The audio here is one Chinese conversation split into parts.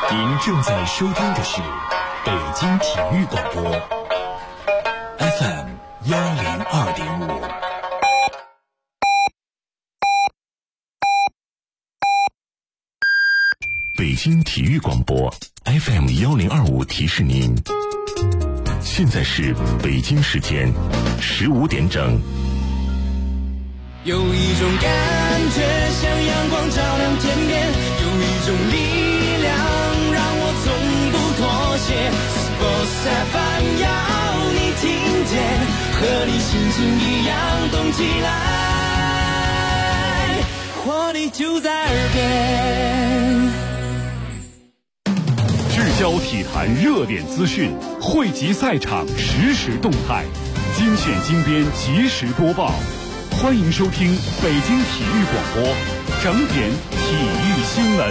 您正在收听的是北京体育广播 FM 102.5。北京体育广播 FM 1025提示您，现在是北京时间15点整。 有一种感觉像阳光照亮天边，有一种力量让我从不妥协。Sports FM 要你听见，和你心情一样动起来，活力就在耳边。 聚焦体坛热点资讯，汇集赛场实时动态，精选精编及时播报。欢迎收听北京体育广播整点体育新闻。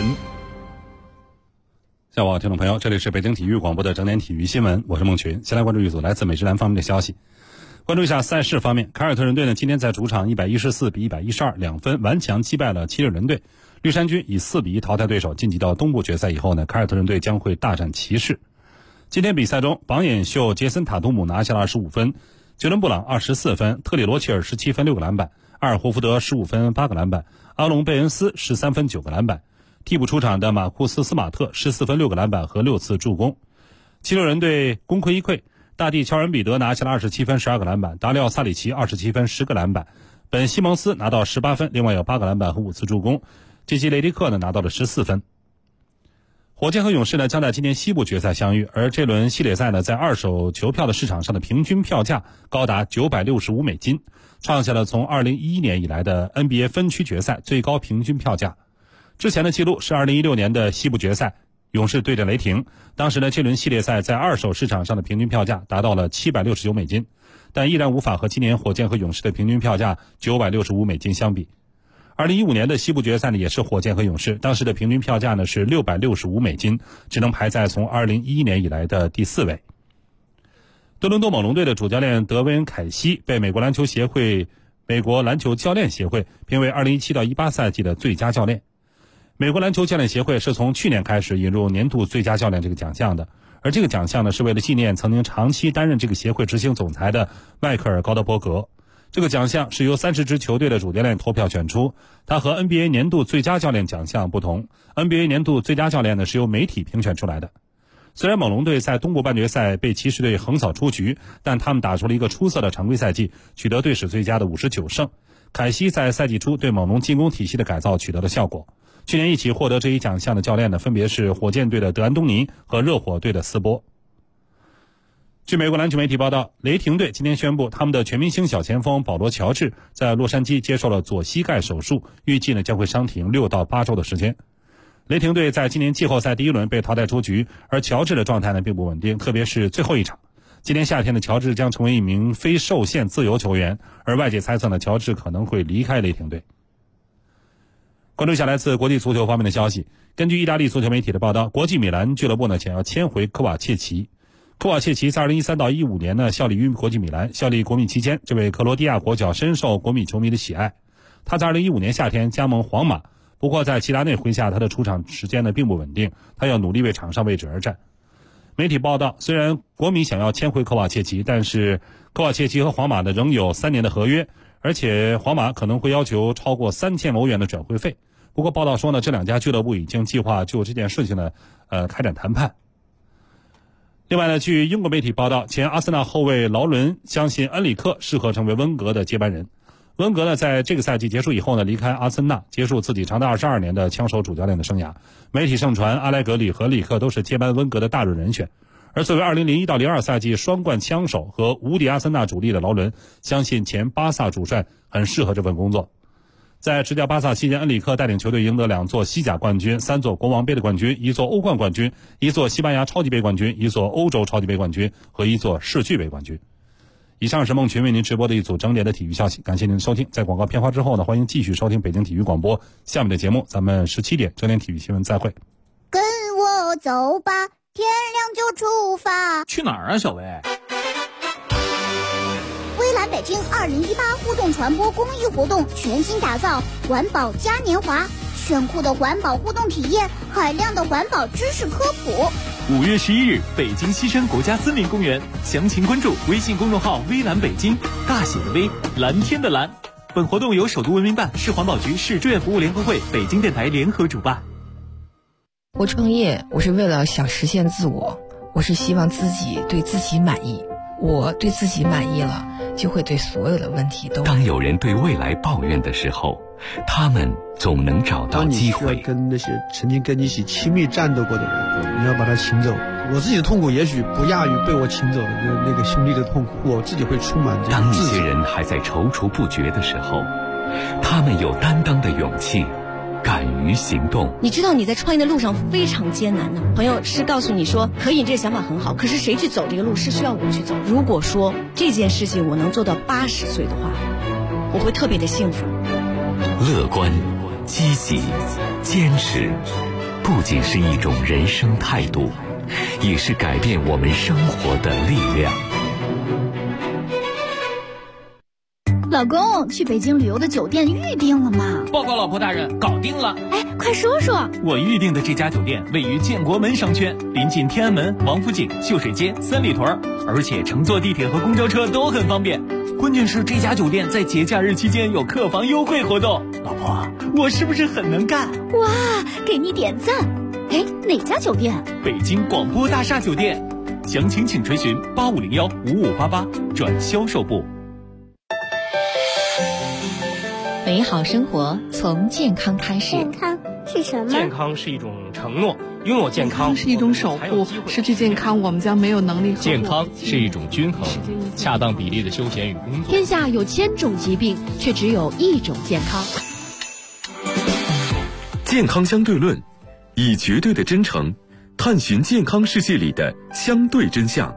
下午好，听众朋友，这里是北京体育广播的整点体育新闻，我是孟群。先来关注一组来自美职篮方面的消息。关注一下赛事方面，凯尔特人队呢今天在主场114比112两分顽强击败了七六人队。绿衫军以4比1淘汰对手，晋级到东部决赛以后呢，凯尔特人队将会大战骑士。今天比赛中，榜眼秀杰森塔图姆拿下了25分，杰伦布朗24分，特里罗切尔17分6个篮板，阿尔霍福德15分8个篮板，阿隆贝恩斯13分9个篮板。替补出场的马库斯斯马特14分6个篮板和6次助攻。七六人队功亏一篑，大帝乔恩彼得拿下了27分12个篮板，达里奥萨里奇27分10个篮板，本西蒙斯拿到18分，另外有8个篮板和5次助攻。杰西雷迪克呢拿到了14分。火箭和勇士呢将在今年西部决赛相遇，而这轮系列赛呢在二手球票的市场上的平均票价高达$965，创下了从2011年以来的 NBA 分区决赛最高平均票价。之前的记录是2016年的西部决赛，勇士对阵雷霆，当时呢这轮系列赛在二手市场上的平均票价达到了$769，但依然无法和今年火箭和勇士的平均票价$965相比。2015年的西部决赛呢也是火箭和勇士，当时的平均票价呢是$665，只能排在从2011年以来的第4位。多伦多猛龙队的主教练德维恩·凯西被美国篮球教练协会评为2017到18赛季的最佳教练。美国篮球教练协会是从去年开始引入年度最佳教练这个奖项的，而这个奖项呢是为了纪念曾经长期担任这个协会执行总裁的迈克尔·高德伯格。这个奖项是由30支球队的主教练投票选出，它和 NBA 年度最佳教练奖项不同， NBA 年度最佳教练呢是由媒体评选出来的。虽然猛龙队在东部半决赛被骑士队横扫出局，但他们打出了一个出色的常规赛季，取得队史最佳的59胜。凯西在赛季初对猛龙进攻体系的改造取得了效果。去年一起获得这一奖项的教练呢，分别是火箭队的德安东尼和热火队的斯波。据美国篮球媒体报道，雷霆队今天宣布，他们的全明星小前锋保罗·乔治在洛杉矶接受了左膝盖手术，预计呢将会伤停6到8周的时间。雷霆队在今年季后赛第一轮被淘汰出局，而乔治的状态呢并不稳定，特别是最后一场。今年夏天的乔治将成为一名非受限自由球员，而外界猜测呢乔治可能会离开雷霆队。关注一下来自国际足球方面的消息，根据意大利足球媒体的报道，国际米兰俱乐部呢想要签回科瓦切奇。科瓦切奇在2013到15年呢效力于国际米兰，效力国米期间，这位克罗地亚国脚深受国米球迷的喜爱。他在2015年夏天加盟皇马，不过在齐达内麾下，他的出场时间呢并不稳定，他要努力为场上位置而战。媒体报道，虽然国米想要签回科瓦切奇，但是科瓦切奇和皇马呢仍有3年的合约，而且皇马可能会要求超过3000欧元的转会费。不过报道说呢，这两家俱乐部已经计划就这件事情呢开展谈判。另外呢，据英国媒体报道，前阿森纳后卫劳伦相信恩里克适合成为温格的接班人。温格呢在这个赛季结束以后呢离开阿森纳，结束自己长达22年的枪手主教练的生涯。媒体盛传阿莱格里和里克都是接班温格的大热人选。而作为2001到02赛季双冠枪手和无敌阿森纳主力的劳伦，相信前巴萨主帅很适合这份工作。在执教巴萨期间，恩里克带领球队赢得2座西甲冠军、3座国王杯的冠军、1座欧冠冠军、1座西班牙超级杯冠军、1座欧洲超级杯冠军和1座世俱杯冠军。以上是孟群为您直播的一组整点的体育消息，感谢您的收听。在广告片花之后呢，欢迎继续收听北京体育广播下面的节目，咱们17点整点体育新闻再会。 跟我走吧，天亮就出发。 去哪儿啊，小薇？ 微蓝北京2018互动传播公益活动全新打造，环保嘉年华， 炫酷的环保互动体验，海量的环保知识科普。 5月11日，北京西山国家森林公园，详情关注微信公众号“微蓝北京”，大写的微，蓝天的蓝。本活动由首都文明办、市环保局、市志愿服务联合会、北京电台联合主办。 我创业，我是为了想实现自我，我是希望自己对自己满意。我对自己满意了，就会对所有的问题都。 当有人对未来抱怨的时候，他们总能找到机会。 当你需要跟那些曾经跟你一起亲密战斗过的人，你要把他请走。我自己的痛苦也许不亚于被我请走的那个兄弟的痛苦，我自己会充满这个。 当一些人还在踌躇不决的时候，他们有担当的勇气，敢于行动。 你知道你在创业的路上非常艰难的，朋友是告诉你说可以，这个想法很好，可是谁去走这个路是需要我去走。如果说这件事情我能做到80岁的话，我会特别的幸福。 乐观、积极、坚持，不仅是一种人生态度，也是改变我们生活的力量。 老公，去北京旅游的酒店预定了吗？ 报告老婆大人，搞定了。 哎，快说说。 我预定的这家酒店位于建国门商圈，临近天安门、王府井、秀水街、三里屯，而且乘坐地铁和公交车都很方便。关键是这家酒店在节假日期间有客房优惠活动。老婆，我是不是很能干？ 哇，给你点赞。哎，哪家酒店？ 北京广播大厦酒店。详情请垂询8501-5588转销售部。 美好生活从健康开始。 健康是什么？ 健康是一种承诺，拥有健康是一种守护，失去健康我们将没有能力。 健康是一种均衡，恰当比例的休闲与工作。 天下有1000种疾病，却只有1种健康。 健康相对论，以绝对的真诚探寻健康世界里的相对真相。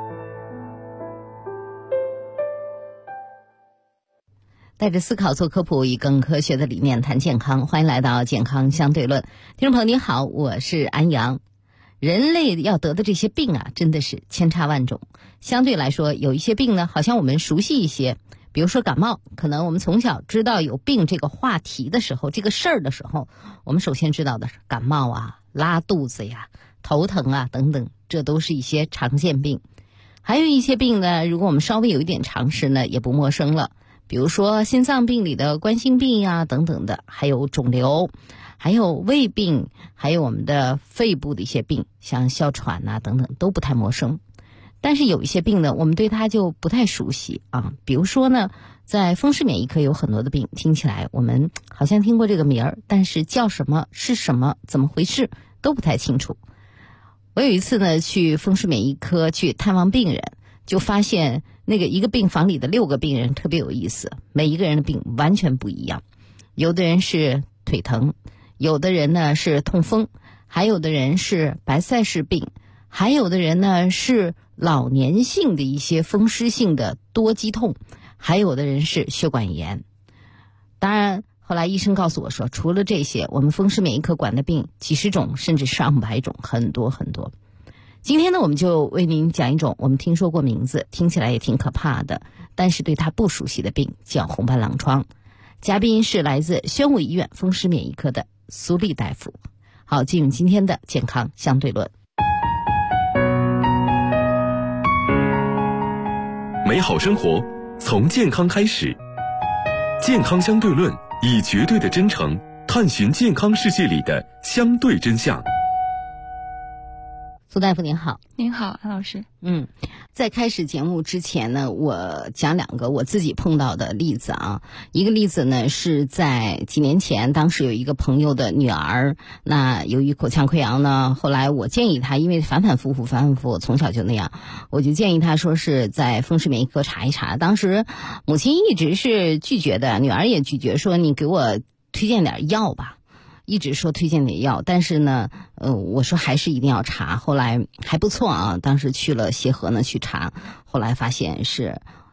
带着思考做科普，以更科学的理念谈健康。欢迎来到健康相对论。听众朋友你好，我是安阳。人类要得的这些病啊，真的是千差万种。相对来说，有一些病呢，好像我们熟悉一些，比如说感冒，可能我们从小知道有病这个话题的时候，这个事儿的时候，我们首先知道的是感冒啊、拉肚子呀、头疼啊等等，这都是一些常见病。还有一些病呢，如果我们稍微有一点常识呢，也不陌生了。比如说心脏病里的冠心病啊等等的，还有肿瘤，还有胃病，还有我们的肺部的一些病，像哮喘啊等等都不太陌生。但是有一些病呢，我们对它就不太熟悉啊。比如说呢，在风湿免疫科有很多的病，听起来我们好像听过这个名儿，但是叫什么是什么怎么回事都不太清楚。我有一次呢去风湿免疫科去探望病人，就发现那个一个病房里的6个病人特别有意思，每一个人的病完全不一样。有的人是腿疼，有的人呢是痛风，还有的人是白塞氏病，还有的人呢是老年性的一些风湿性的多肌痛，还有的人是血管炎。当然后来医生告诉我说，除了这些，我们风湿免疫科管的病几十种甚至上百种，很多很多。今天呢，我们就为您讲一种我们听说过名字，听起来也挺可怕的，但是对它不熟悉的病，叫红斑狼疮。嘉宾是来自宣武医院风湿免疫科的苏丽大夫。好，进入今天的健康相对论。 美好生活从健康开始，健康相对论，以绝对的真诚探寻健康世界里的相对真相。 苏大夫您好。 您好，安老师。 在开始节目之前呢，我讲2个我自己碰到的例子啊。一个例子呢是在几年前，当时有一个朋友的女儿，那由于口腔溃疡呢，后来我建议她，因为反反复复，从小就那样，我就建议她说是在风湿免疫科查一查。当时母亲一直是拒绝的，女儿也拒绝，说你给我推荐点药吧。一直说推荐点药，但是呢，我说还是一定要查。后来还不错啊，当时去了协和呢去查，后来发现是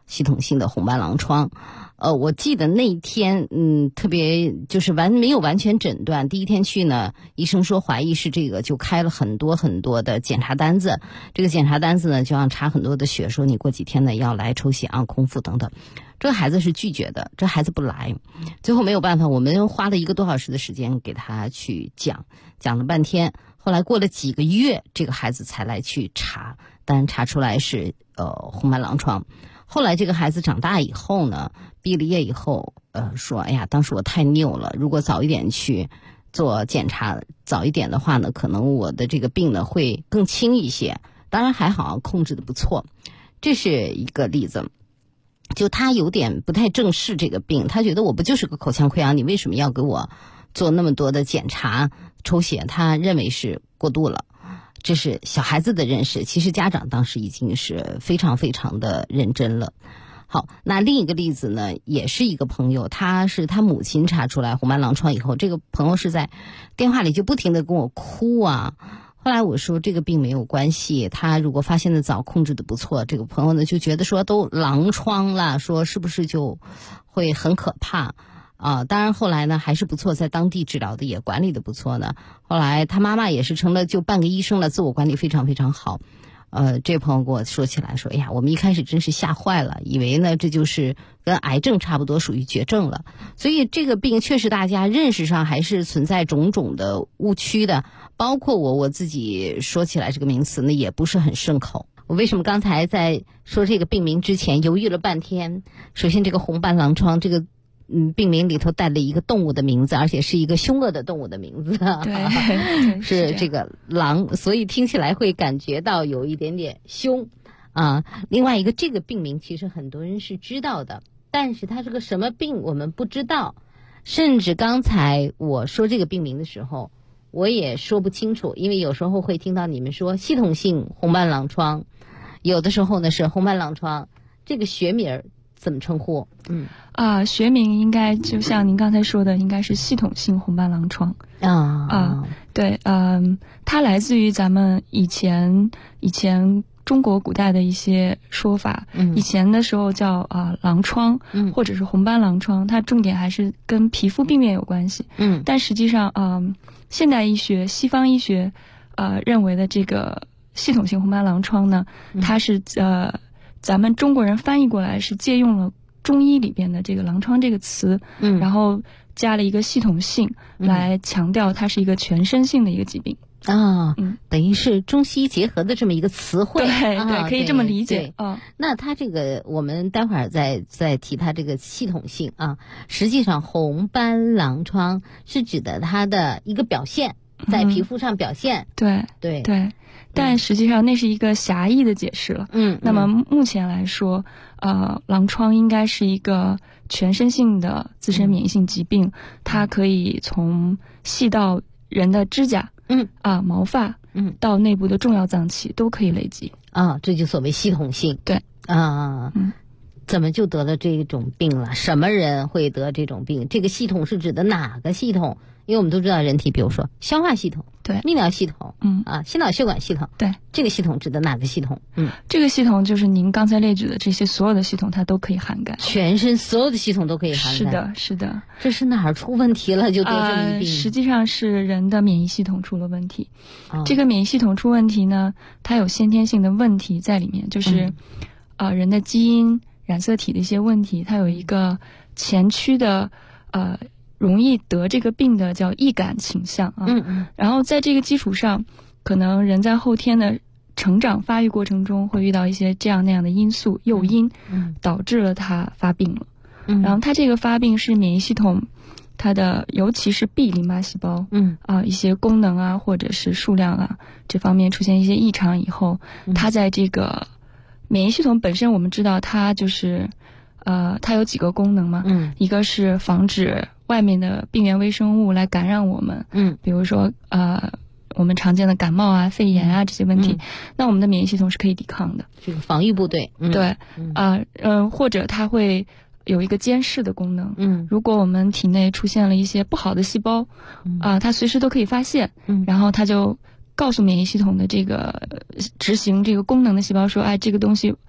系统性的红斑狼疮。我记得那一天，特别就是没有完全诊断。第一天去呢，医生说怀疑是这个，就开了很多很多的检查单子。这个检查单子呢，就要查很多的血，说你过几天呢要来抽血啊、空腹等等。这个孩子是拒绝的，这孩子不来。最后没有办法，我们花了1个多小时的时间给他去讲了半天。后来过了几个月，这个孩子才来去查，当然查出来是红斑狼疮。后来这个孩子长大以后呢，毕了业以后，说哎呀，当时我太拗了，如果早一点去做检查，早一点的话呢，可能我的这个病呢会更轻一些。当然还好，控制的不错。这是一个例子。就他有点不太正视这个病，他觉得我不就是个口腔溃疡，你为什么要给我做那么多的检查抽血？他认为是过度了。这是小孩子的认识，其实家长当时已经是非常非常的认真了。好，那另一个例子呢，也是一个朋友，他母亲查出来红斑狼疮以后，这个朋友是在电话里就不停的跟我哭啊。后来我说这个病没有关系，他如果发现的早，控制的不错，这个朋友呢就觉得说都狼疮了，说是不是就会很可怕啊？当然后来呢还是不错，在当地治疗的也管理的不错呢。后来他妈妈也是成了就半个医生了，自我管理非常非常好。这朋友跟我说起来说，哎呀，我们一开始真是吓坏了，以为呢这就是跟癌症差不多，属于绝症了。所以这个病确实大家认识上还是存在种种的误区的，包括我自己说起来这个名词呢也不是很顺口。我为什么刚才在说这个病名之前犹豫了半天？首先这个红斑狼疮这个病名里头带了一个动物的名字，而且是一个凶恶的动物的名字， 对， 是这个狼，所以听起来会感觉到有一点点凶啊。另外一个，这个病名其实很多人是知道的，但是它是个什么病我们不知道，甚至刚才我说这个病名的时候我也说不清楚，因为有时候会听到你们说系统性红斑狼疮，有的时候呢是红斑狼疮，这个学名怎么称呼？ 学名应该就像您刚才说的，应该是系统性红斑狼疮对，它来自于咱们以前中国古代的一些说法，以前的时候叫狼疮，或者是红斑狼疮，它重点还是跟皮肤病变有关系，但实际上现代医学、西方医学认为的这个系统性红斑狼疮呢，它是咱们中国人翻译过来是借用了中医里边的这个狼疮这个词，然后加了一个系统性来强调它是一个全身性的一个疾病等于是中西医结合的这么一个词汇， 对，可以这么理解。 那它这个我们待会儿再提它这个系统性啊。实际上红斑狼疮是指的它的一个表现，在皮肤上表现， 对，但实际上那是一个狭义的解释了。那么目前来说，狼疮应该是一个全身性的自身免疫性疾病，它可以从细到人的指甲，毛发，到内部的重要脏器都可以累积这就所谓系统性。 对怎么就得了这种病了？什么人会得这种病？这个系统是指的哪个系统？因为我们都知道人体，比如说消化系统， 对， 泌尿系统，心脑血管系统， 对， 这个系统指的哪个系统？ 这个系统就是您刚才列举的这些所有的系统，它都可以涵盖， 全身所有的系统都可以涵盖。 是的， 这是哪儿出问题了就得这么一病？ 实际上是人的免疫系统出了问题。这个免疫系统出问题呢，它有先天性的问题在里面，就是人的基因、染色体的一些问题，它有一个前驱的容易得这个病的叫易感倾向然后在这个基础上，可能人在后天的成长发育过程中会遇到一些这样那样的因素诱因，导致了他发病了。然后他这个发病是免疫系统它的尤其是 B 淋巴细胞一些功能或者是数量这方面出现一些异常以后，它在这个免疫系统本身我们知道它就是它有几个功能嘛，一个是防止外面的病原微生物来感染我们，比如说我们常见的感冒肺炎这些问题，那我们的免疫系统是可以抵抗的， 这个防御部队， 对，或者它会有一个监视的功能，如果我们体内出现了一些不好的细胞，它随时都可以发现，然后它就告诉免疫系统的这个执行这个功能的细胞说，这个东西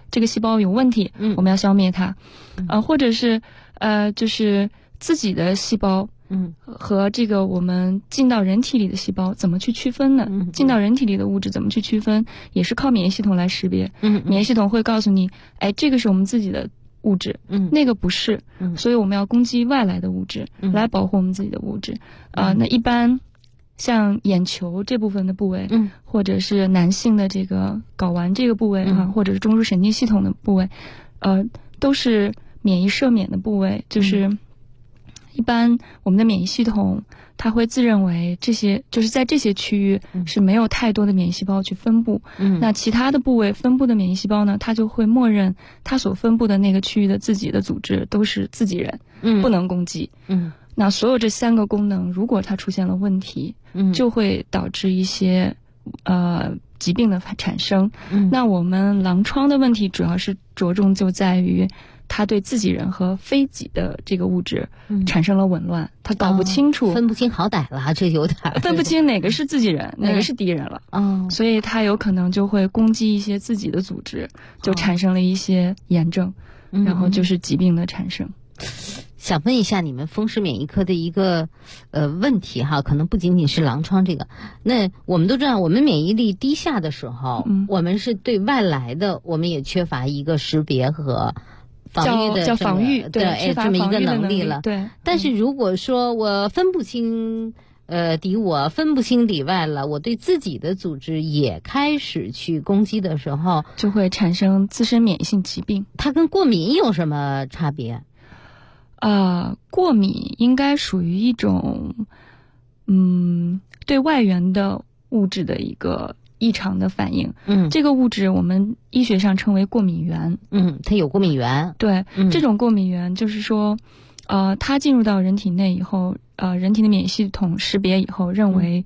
这个细胞有问题，我们要消灭它，或者是就是自己的细胞。和这个我们进到人体里的细胞怎么去区分呢？进到人体里的物质怎么去区分，也是靠免疫系统来识别。免疫系统会告诉你，哎，这个是我们自己的物质，那个不是，所以我们要攻击外来的物质，来保护我们自己的物质。那一般像眼球这部分的部位，或者是男性的这个睾丸这个部位或者是中枢神经系统的部位，都是免疫赦免的部位，就是一般我们的免疫系统它会自认为这些就是在这些区域是没有太多的免疫细胞去分布，那其他的部位分布的免疫细胞呢，它就会默认它所分布的那个区域的自己的组织都是自己人，不能攻击。那所有这3个功能如果它出现了问题，就会导致一些疾病的产生。那我们狼疮的问题主要是着重就在于他对自己人和非己的这个物质产生了紊乱，他搞不清楚， 分不清好歹了，这有点分不清哪个是自己人，哪个是敌人了。所以他有可能就会攻击一些自己的组织，就产生了一些炎症，然后就是疾病的产生。 想问一下你们风湿免疫科的一个问题哈，可能不仅仅是狼疮这个。那我们都知道，我们免疫力低下的时候，我们是对外来的，我们也缺乏一个识别和防御的叫防御， 对，这么一个能力了。 对。 但是如果说我分不清敌我，分不清里外了，我对自己的组织也开始去攻击的时候， 就会产生自身免疫性疾病。 它跟过敏有什么差别？ 过敏应该属于一种对外源的物质的一个异常的反应。这个物质我们医学上称为过敏原。 它有过敏原。对， 这种过敏原就是说它进入到人体内以后，人体的免疫系统识别以后认为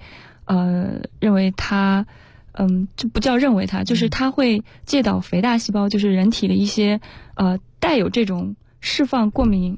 它就不叫认为它，就是它会介导肥大细胞，就是人体的一些带有这种释放过敏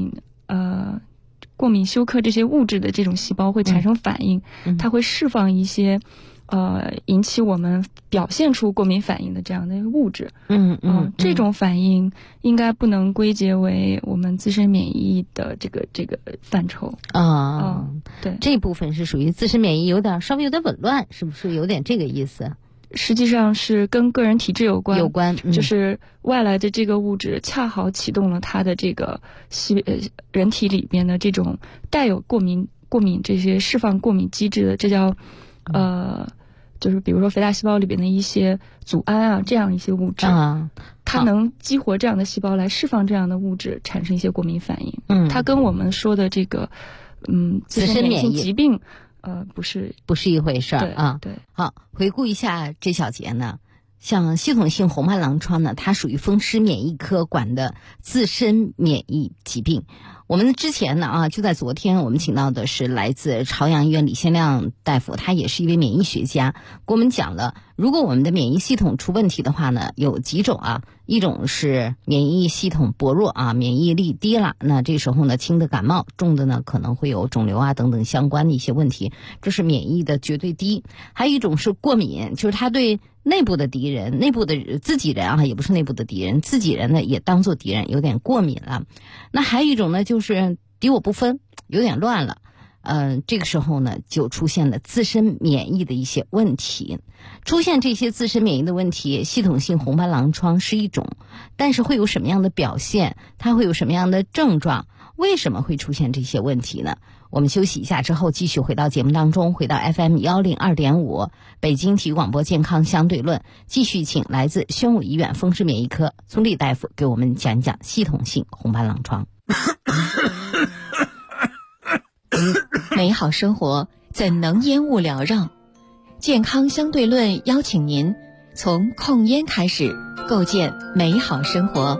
休克这些物质的这种细胞会产生反应，它会释放一些引起我们表现出过敏反应的这样的物质。这种反应应该不能归结为我们自身免疫的这个范畴。对， 这部分是属于自身免疫稍微有点紊乱，是不是有点这个意思？ 实际上是跟个人体质有关，就是外来的这个物质恰好启动了它的这个人体里边的这种带有过敏这些释放过敏机制的，这叫就是比如说肥大细胞里边的一些组胺这样一些物质，它能激活这样的细胞来释放这样的物质，产生一些过敏反应。它跟我们说的这个自身免疫疾病不是一回事啊。 对， 好，回顾一下这小节呢，像系统性红斑狼疮呢，它属于风湿免疫科管的自身免疫疾病。我们之前呢就在昨天，我们请到的是来自朝阳医院李先亮大夫，他也是一位免疫学家，给我们讲了，如果我们的免疫系统出问题的话呢，有几种一种是免疫系统薄弱免疫力低了，那这时候呢，轻的感冒，重的呢可能会有肿瘤等等相关的一些问题，这是免疫的绝对低。还有一种是过敏，就是他对内部的敌人，内部的自己人也不是内部的敌人，自己人呢也当作敌人，有点过敏了。那还有一种呢，就是敌我不分，有点乱了。这个时候呢，就出现了自身免疫的一些问题。出现这些自身免疫的问题，系统性红斑狼疮是一种，但是会有什么样的表现？它会有什么样的症状？为什么会出现这些问题呢？我们休息一下之后，继续回到节目当中，回到 FM102.5 北京体育广播健康相对论，继续请来自宣武医院风湿免疫科孙俪大夫给我们讲讲系统性红斑狼疮。 美好生活怎能烟雾缭绕？健康相对论邀请您从控烟开始，构建美好生活。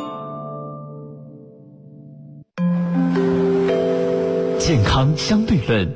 健康相对论，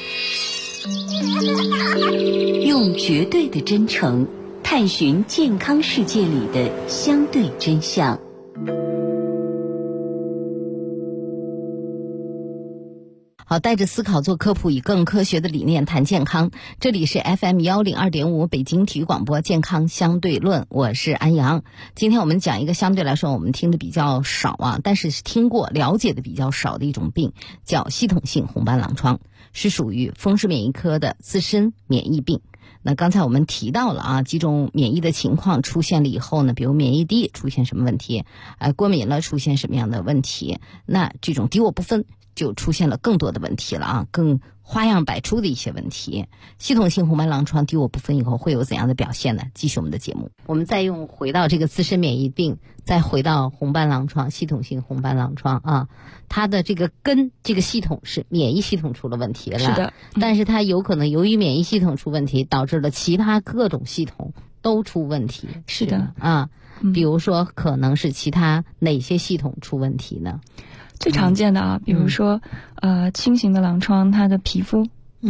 用绝对的真诚探寻健康世界里的相对真相。好， 好，带着思考做科普，以更科学的理念谈健康。这里是 FM102.5 北京体育广播健康相对论，我是安阳。今天我们讲一个相对来说我们听的比较少啊，但是听过了解的比较少的一种病，叫系统性红斑狼疮，是属于风湿免疫科的自身免疫病。那刚才我们提到了啊，几种免疫的情况出现了以后呢，比如免疫低出现什么问题，过敏了出现什么样的问题，那这种敌我不分就出现了更多的问题了啊，更花样百出的一些问题。系统性红斑狼疮敌我不分以后会有怎样的表现呢？继续我们的节目，我们再回到这个自身免疫病，再回到红斑狼疮，系统性红斑狼疮啊，它的这个这个系统是免疫系统出了问题了， 是的， 但是它有可能由于免疫系统出问题，导致了其他各种系统都出问题。 是的啊，比如说可能是其他哪些系统出问题呢？ 最常见的啊，比如说轻型的狼疮，它的皮肤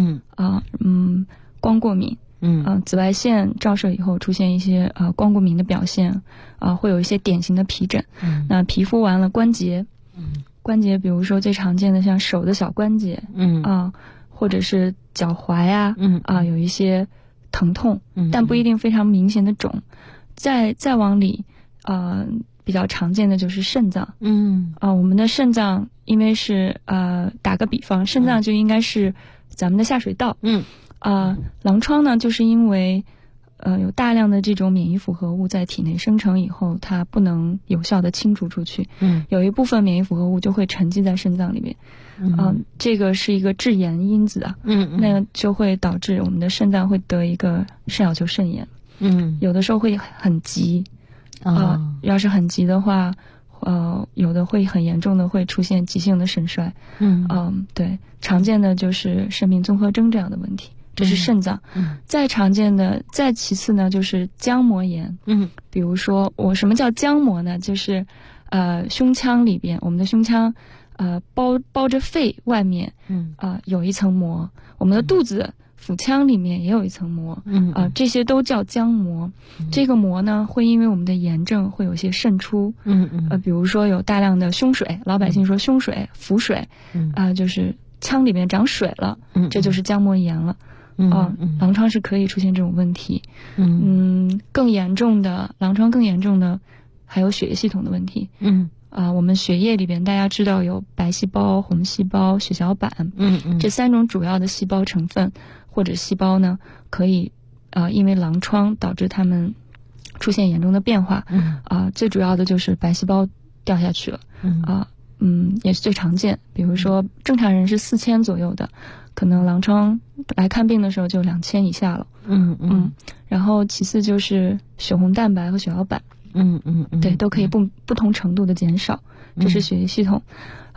光过敏，紫外线照射以后出现一些光过敏的表现，会有一些典型的皮疹。那皮肤完了关节，关节比如说最常见的像手的小关节，或者是脚踝啊，有一些疼痛，但不一定非常明显的肿。再往里比较常见的就是肾脏，我们的肾脏因为是打个比方，肾脏就应该是咱们的下水道，狼疮呢，就是因为有大量的这种免疫复合物在体内生成以后，它不能有效的清除出去，有一部分免疫复合物就会沉积在肾脏里面，这个是一个致炎因子啊，那就会导致我们的肾脏会得一个肾小球肾炎，有的时候会很急。要是很急的话，有的会很严重的会出现急性的肾衰。对，常见的就是肾病综合征这样的问题，这是肾脏。再常见的，再其次呢就是浆膜炎。比如说什么叫浆膜呢？就是胸腔里边，我们的胸腔包着肺外面有一层膜，我们的肚子腹腔里面也有一层膜，这些都叫浆膜。这个膜呢，会因为我们的炎症会有些渗出，比如说有大量的胸水，老百姓说胸水、腹水，就是腔里面长水了，这就是浆膜炎了。狼疮是可以出现这种问题。更严重的狼疮，更严重的还有血液系统的问题。我们血液里边大家知道有白细胞、红细胞、血小板，这3种主要的细胞成分或者细胞呢，可以因为狼疮导致它们出现严重的变化。最主要的就是白细胞掉下去了，也是最常见。比如说正常人是4000左右的，可能狼疮来看病的时候就2000以下了。然后其次就是血红蛋白和血小板。对，都可以不同程度的减少，这是血液系统。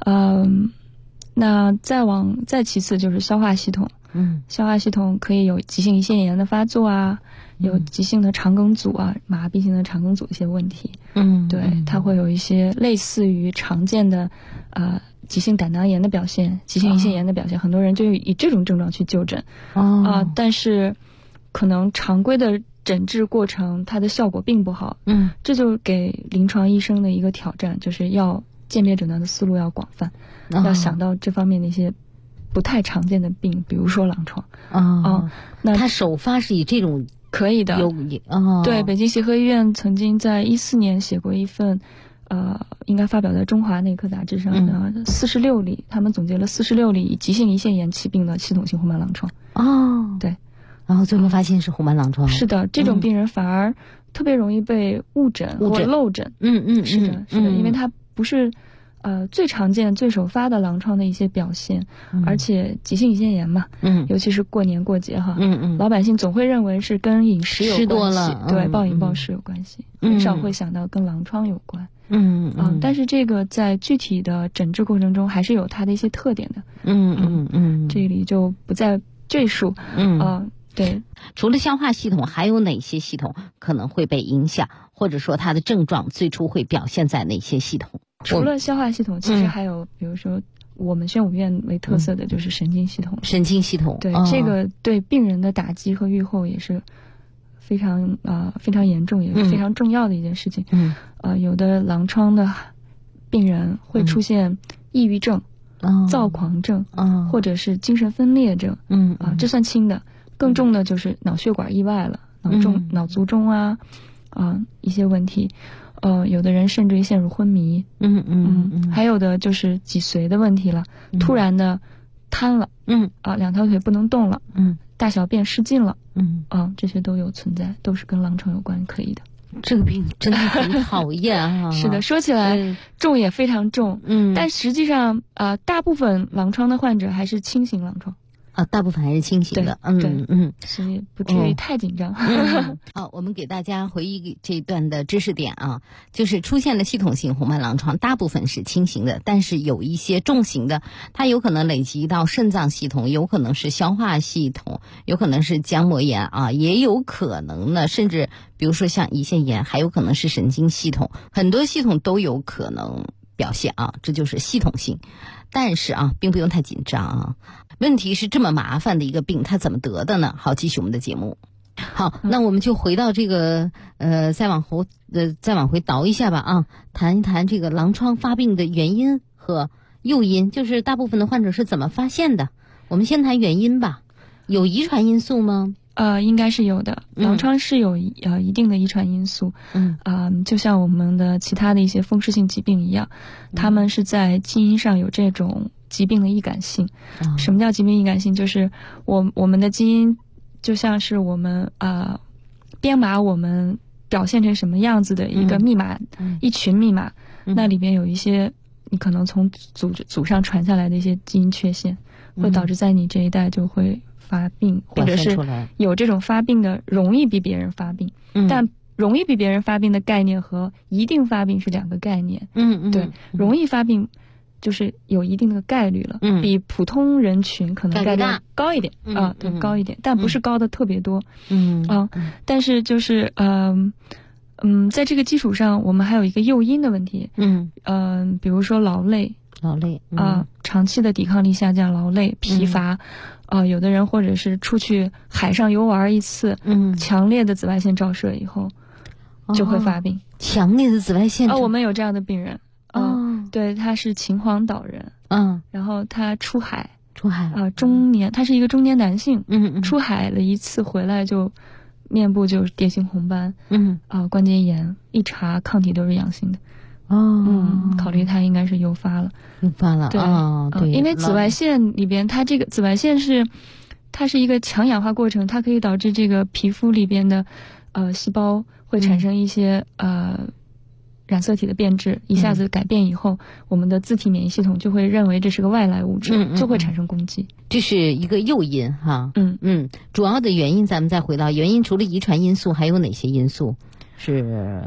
那再其次就是消化系统。消化系统可以有急性胰腺炎的发作啊，有急性的肠梗阻啊，麻痹性的肠梗阻一些问题。对，它会有一些类似于常见的急性胆囊炎的表现，急性胰腺炎的表现，很多人就以这种症状去就诊。但是可能常规的诊治过程它的效果并不好，这就给临床医生的一个挑战，就是要鉴别诊断的思路要广泛，要想到这方面的一些不太常见的病，比如说狼疮。 那它首发是以这种可以的。对，北京协和医院曾经在2014年写过一份应该发表在《中华内科》杂志上的46例，他们总结了46例以急性胰腺炎起病的系统性红斑狼疮。对。 然后最后发现是红斑狼疮。 是的，这种病人反而特别容易被误诊或漏诊。是的，因为它不是最常见、最首发的狼疮的一些表现，而且急性胰腺炎嘛，尤其是过年过节哈，老百姓总会认为是跟饮食有关系， 吃多了， 对，暴饮暴食有关系，很少会想到跟狼疮有关。但是这个在具体的诊治过程中还是有它的一些特点的。这里就不再赘述。对， 除了消化系统，还有哪些系统可能会被影响，或者说它的症状最初会表现在哪些系统？ 除了消化系统，其实还有，比如说我们宣武院为特色的就是神经系统。 神经系统， 对，这个对病人的打击和预后也是非常严重，也是非常重要的一件事情。有的狼疮的病人会出现抑郁症， 躁狂症，或者是精神分裂症，这算轻的。更重的就是脑血管意外了，脑卒中啊，一些问题。有的人甚至于陷入昏迷，还有的就是脊髓的问题了，突然的瘫了，两条腿不能动了，大小便失禁了，这些都有存在，都是跟狼疮有关，可以的。 这个病真的很讨厌啊！ 是的，说起来重也非常重，但实际上大部分狼疮的患者还是轻型狼疮。 大部分还是清醒的， 所以不至于太紧张。 好，我们给大家回忆这一段的知识点啊，就是出现了系统性红斑狼疮，大部分是轻型的，但是有一些重型的，它有可能累积到肾脏系统，有可能是消化系统，有可能是浆膜炎啊，也有可能呢，甚至比如说像胰腺炎，还有可能是神经系统，很多系统都有可能表现啊，这就是系统性。但是并不用太紧张啊。问题是这么麻烦的一个病，它怎么得的呢？好，继续我们的节目。好，那我们就回到这个再往回倒一下吧啊，谈一谈这个狼疮发病的原因和诱因，就是大部分的患者是怎么发现的。我们先谈原因吧。有遗传因素吗？ 应该是有的。狼疮是有一定的遗传因素，就像我们的其他的一些风湿性疾病一样，它们是在基因上有这种疾病的易感性。什么叫疾病易感性？就是我们的基因就像是我们编码我们表现成什么样子的一个密码，一群密码，那里边有一些你可能从祖上传下来的一些基因缺陷，会导致在你这一代就会发病，或者是有这种发病的容易比别人发病，但容易比别人发病的概念和一定发病是两个概念。对，容易发病就是有一定的概率了，比普通人群可能概率高一点对，高一点，但不是高的特别多。但是就是在这个基础上，我们还有一个诱因的问题。比如说劳累长期的抵抗力下降，劳累疲乏。有的人或者是出去海上游玩一次，强烈的紫外线照射以后就会发病。 强烈的紫外线我们有这样的病人。对，他是秦皇岛人。然后他出海中年，他是一个中年男性。出海了一次回来就面部就是蝶形红斑，关节炎，一查抗体都是阳性的。考虑它应该是诱发了。对，因为紫外线里边，它这个紫外线它是一个强氧化过程，它可以导致这个皮肤里边的细胞会产生一些染色体的变质，一下子改变以后，我们的自体免疫系统就会认为这是个外来物质，就会产生攻击。 这是一个诱因哈。主要的原因咱们再回到原因，除了遗传因素，还有哪些因素是？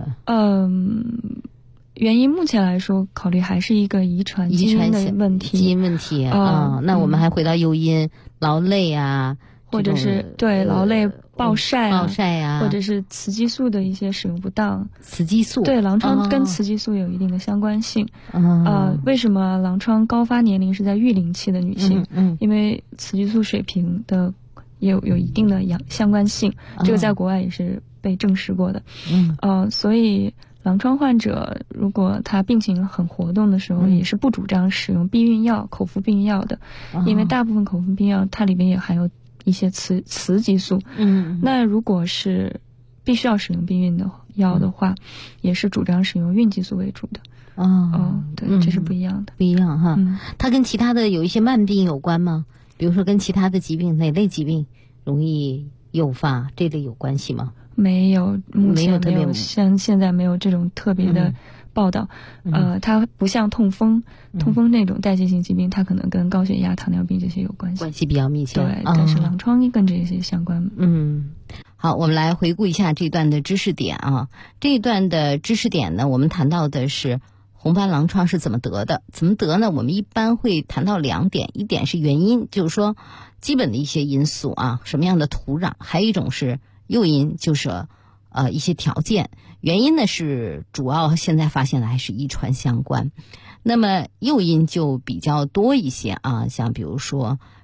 原因目前来说，考虑还是一个遗传基因的问题。 基因问题那我们还回到诱因，劳累啊， 或者是对劳累、暴晒啊， 或者是雌激素的一些使用不当。 雌激素对狼疮跟雌激素有一定的相关性。为什么狼疮高发年龄是在育龄期的女性？因为雌激素水平的也有一定的相关性，这个在国外也是被证实过的。所以狼疮患者如果他病情很活动的时候，也是不主张使用避孕药、口服避孕药的，因为大部分口服避孕药它里面也含有一些雌激素。那如果是必须要使用避孕的药的话，也是主张使用孕激素为主的。对，这是不一样的。 不一样哈。它跟其他的有一些慢病有关吗？比如说跟其他的疾病，哪类疾病容易诱发，这类有关系吗？ 没有，目前没有，像现在没有这种特别的报道。它不像痛风那种代谢性疾病，它可能跟高血压、糖尿病这些有关系， 关系比较密切。 对，但是狼疮跟这些相关。 好，我们来回顾一下这段的知识点啊。这一段的知识点呢，我们谈到的是红斑狼疮是怎么得的。怎么得呢？我们一般会谈到两点，一点是原因，就是说基本的一些因素啊，什么样的土壤；还有一种是诱因，就是一些条件。原因呢是主要现在发现的还是遗传相关，那么诱因就比较多一些啊，像比如说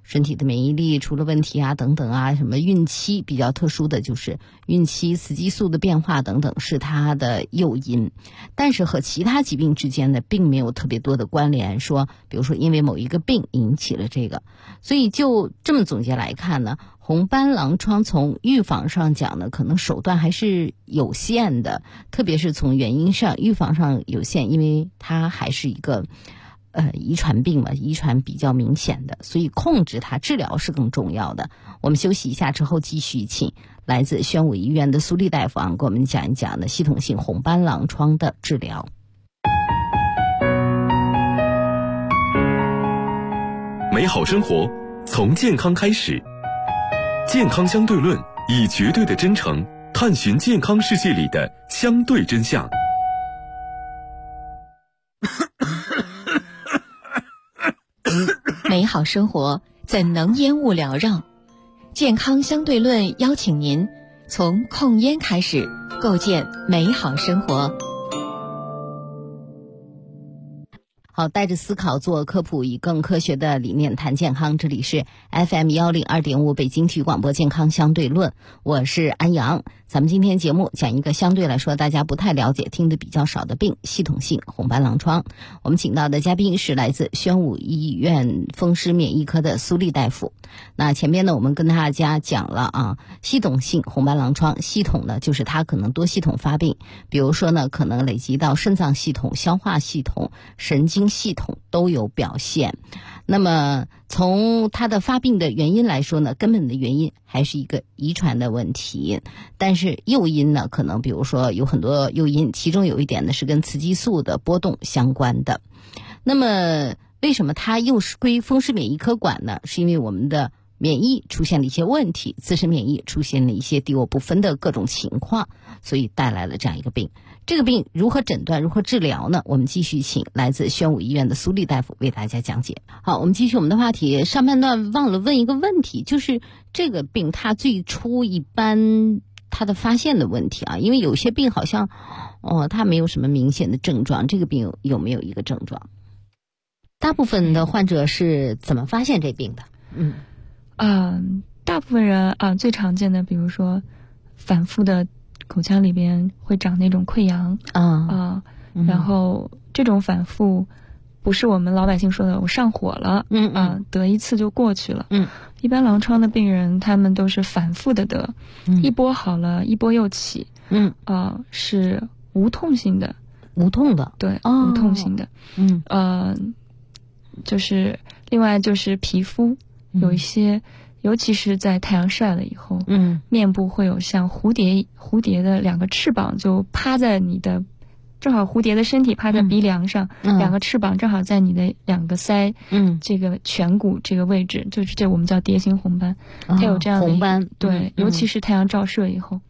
身体的免疫力出了问题啊等等啊，什么孕期比较特殊的就是孕期雌激素的变化等等是它的诱因，但是和其他疾病之间呢并没有特别多的关联，说比如说因为某一个病引起了这个。所以就这么总结来看呢，红斑狼疮从预防上讲呢，可能手段还是有限的，特别是从原因上，预防上有限，因为它还是一个遗传病嘛，遗传比较明显的，所以控制它，治疗是更重要的。我们休息一下之后继续请来自宣武医院的苏丽大夫给我们讲一讲的系统性红斑狼疮的治疗。 美好生活从健康开始，健康相对论以绝对的真诚探寻健康世界里的相对真相。 美好生活怎能烟雾缭绕？健康相对论邀请您从控烟开始，构建美好生活。 好，带着思考做科普，以更科学的理念谈健康。这里是 FM 102.5北京体育广播健康相对论，我是安阳。咱们今天节目讲一个相对来说大家不太了解、听得比较少的病——系统性红斑狼疮。我们请到的嘉宾是来自宣武医院风湿免疫科的苏丽大夫。那前面呢，我们跟大家讲了系统性红斑狼疮，系统呢就是它可能多系统发病，比如说呢，可能累积到肾脏系统、消化系统、神经系统都有表现。那么从它的发病的原因来说呢，根本的原因还是一个遗传的问题，但是诱因呢，可能比如说有很多诱因，其中有一点呢是跟雌激素的波动相关的。那么为什么它又是归风湿免疫科管呢？是因为我们的免疫出现了一些问题，自身免疫出现了一些敌我不分的各种情况，所以带来了这样一个病。这个病如何诊断、如何治疗呢？我们继续请来自宣武医院的苏丽大夫为大家讲解。好，我们继续我们的话题。上半段忘了问一个问题，就是这个病它最初一般它的发现的问题啊，因为有些病好像它没有什么明显的症状，这个病有没有一个症状？大部分的患者是怎么发现这病的？ 大部分人最常见的，比如说反复的口腔里边会长那种溃疡然后这种反复不是我们老百姓说的我上火了得一次就过去了。一般狼疮的病人他们都是反复的得，一波好了一波又起，是无痛性的。 无痛的， 对，无痛性的。就是另外就是皮肤有一些，尤其是在太阳晒了以后，面部会有像蝴蝶的两个翅膀就趴在你的，正好蝴蝶的身体趴在鼻梁上，两个翅膀正好在你的两个腮，这个颧骨这个位置，就是这我们叫蝶形红斑，它有这样的红斑， 对，尤其是太阳照射以后，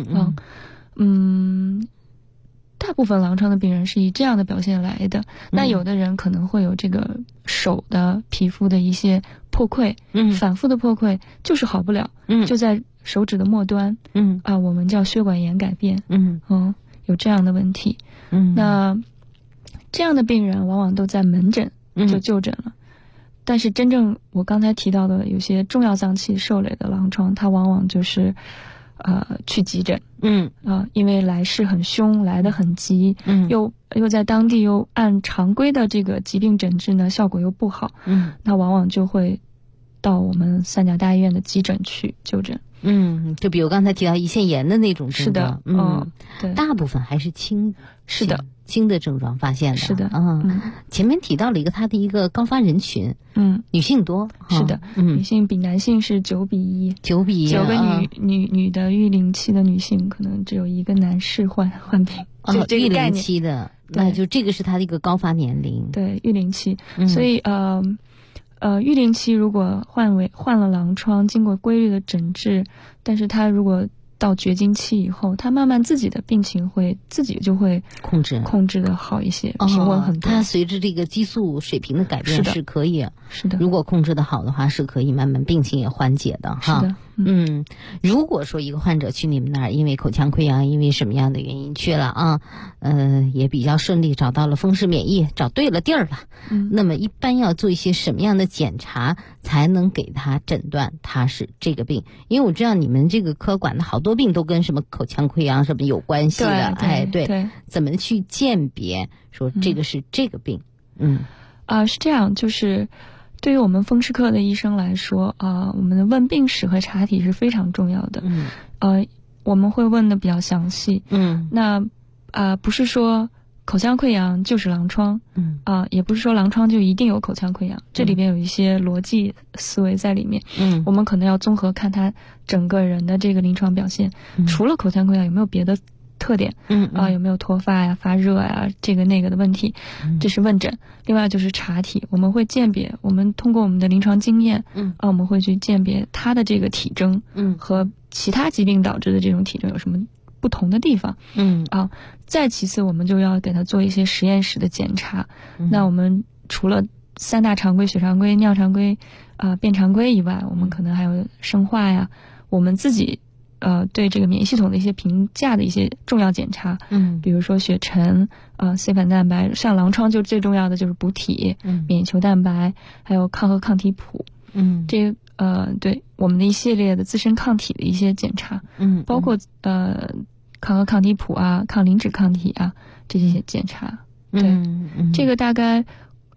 大部分狼疮的病人是以这样的表现来的。那有的人可能会有这个手的皮肤的一些破溃，反复的破溃就是好不了，就在手指的末端，我们叫血管炎改变，有这样的问题。那这样的病人往往都在门诊就就诊了，但是真正我刚才提到的有些重要脏器受累的狼疮，它往往就是去急诊，因为来势很凶，来得很急，又在当地又按常规的这个疾病诊治呢，效果又不好，那往往就会到我们三甲大医院的急诊去就诊。 就比如刚才提到胰腺炎的那种症状， 是的，对， 大部分还是轻的症状发现的， 是的， 前面提到了它的一个高发人群，女性多， 是的，女性比男性是9比1， 9比1， 9个女的育龄期的女性可能只有一个男士患病，就这个概念。育龄期的，那就这个是它的一个高发年龄， 对，育龄期，所以育龄期如果患了狼疮，经过规律的诊治，但是它如果到绝经期以后，它慢慢自己的病情会自己就会控制的好一些，平稳很多。 它随着这个激素水平的改变是可以， 是的， 如果控制的好的话，是可以慢慢病情也缓解的哈。 是的， 如果说一个患者去你们那儿，因为口腔溃疡，因为什么样的原因去了啊，也比较顺利找到了风湿免疫，找对了地儿了，那么一般要做一些什么样的检查才能给他诊断他是这个病？因为我知道你们这个科管的好多病都跟什么口腔溃疡什么有关系的，对，怎么去鉴别说这个是这个病？ 是这样，就是对于我们风湿科的医生来说我们的问病史和查体是非常重要的。我们会问的比较详细。那不是说口腔溃疡就是狼疮，也不是说狼疮就一定有口腔溃疡，这里边有一些逻辑思维在里面。我们可能要综合看他整个人的这个临床表现，除了口腔溃疡有没有别的特点，有没有脱发呀、发热呀、这个那个的问题，这是问诊。另外就是查体，我们会鉴别，我们通过我们的临床经验，我们会去鉴别他的这个体征，和其他疾病导致的这种体征有什么不同的地方，再其次我们就要给他做一些实验室的检查。那我们除了3大常规血常规、尿常规、便常规以外，我们可能还有生化呀，我们自己对这个免疫系统的一些评价的一些重要检查，比如说血沉、C 反蛋白，像狼疮就最重要的就是补体、免疫球蛋白，还有抗核抗体谱，这对我们的一系列的自身抗体的一些检查，包括抗核抗体谱啊、抗磷脂抗体啊这些检查，对，这个大概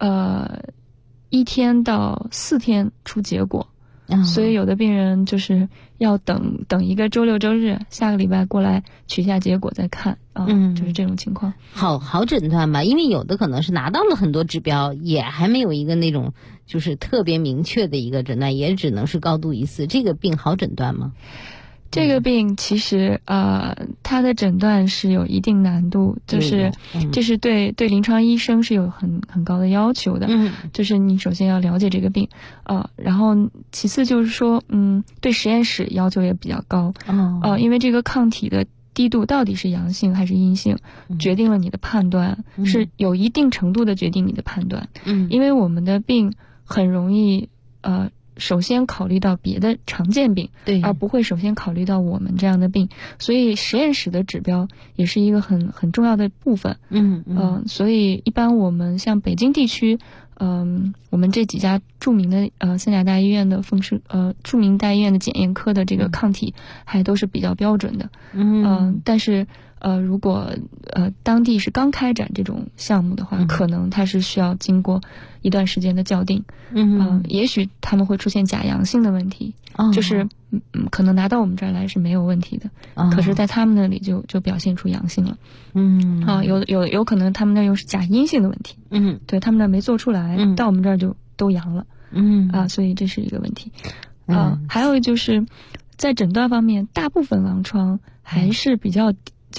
1天到4天出结果。所以有的病人就是要等一个周六周日，下个礼拜过来取下结果再看就是这种情况。 好诊断吧，因为有的可能是拿到了很多指标，也还没有一个那种就是特别明确的一个诊断，也只能是高度疑似。这个病好诊断吗？ 这个病其实它的诊断是有一定难度，就是这是对临床医生是有很高的要求的。就是你首先要了解这个病，然后其次就是说对实验室要求也比较高。因为这个抗体的低度到底是阳性还是阴性，决定了你的判断，是有一定程度的决定你的判断。因为我们的病很容易首先考虑到别的常见病，对，而不会首先考虑到我们这样的病，所以实验室的指标也是一个很重要的部分。所以一般我们像北京地区，我们这几家著名的3甲大医院的著名大医院的检验科的这个抗体还都是比较标准的。但是如果当地是刚开展这种项目的话，可能它是需要经过一段时间的校定。也许他们会出现假阳性的问题，就是可能拿到我们这儿来是没有问题的，可是在他们那里就表现出阳性了。有可能他们那又是假阴性的问题。对，他们那没做出来，到我们这儿就都阳了。所以这是一个问题。还有就是在诊断方面，大部分狼疮还是比较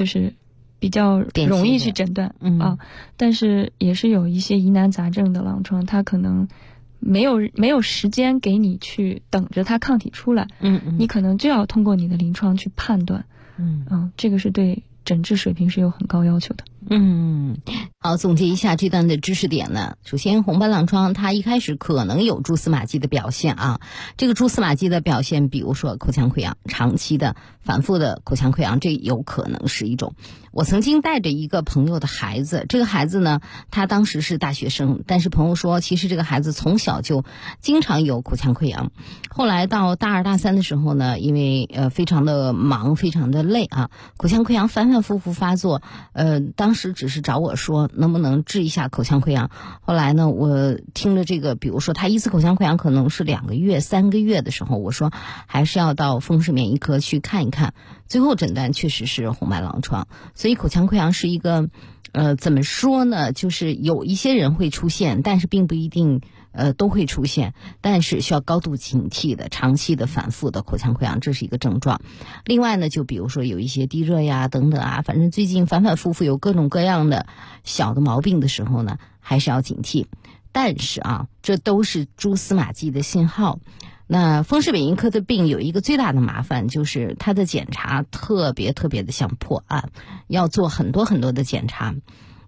容易去诊断但是也是有一些疑难杂症的狼疮，它可能没有时间给你去等着它抗体出来，你可能就要通过你的临床去判断。这个是对诊治水平是有很高要求的。 好，总结一下这段的知识点呢。首先，红斑狼疮它一开始可能有蛛丝马迹的表现这个蛛丝马迹的表现，比如说口腔溃疡，长期的反复的口腔溃疡，这有可能是一种。我曾经带着一个朋友的孩子，这个孩子呢，他当时是大学生，但是朋友说其实这个孩子从小就经常有口腔溃疡，后来到大2大3的时候呢，因为非常的忙，非常的累口腔溃疡反反复复发作，当时只是找我说能不能治一下口腔溃疡。后来呢，我听了这个，比如说他一次口腔溃疡可能是2个月、3个月的时候，我说还是要到风湿免疫科去看一看。最后诊断确实是红斑狼疮。所以口腔溃疡是一个怎么说呢，就是有一些人会出现，但是并不一定都会出现，但是需要高度警惕的长期的反复的口腔溃疡，这是一个症状。另外呢，就比如说有一些低热呀等等反正最近反反复复有各种各样的小的毛病的时候呢，还是要警惕。但是这都是蛛丝马迹的信号。那风湿免疫科的病有一个最大的麻烦，就是它的检查特别的像破案，要做很多的检查。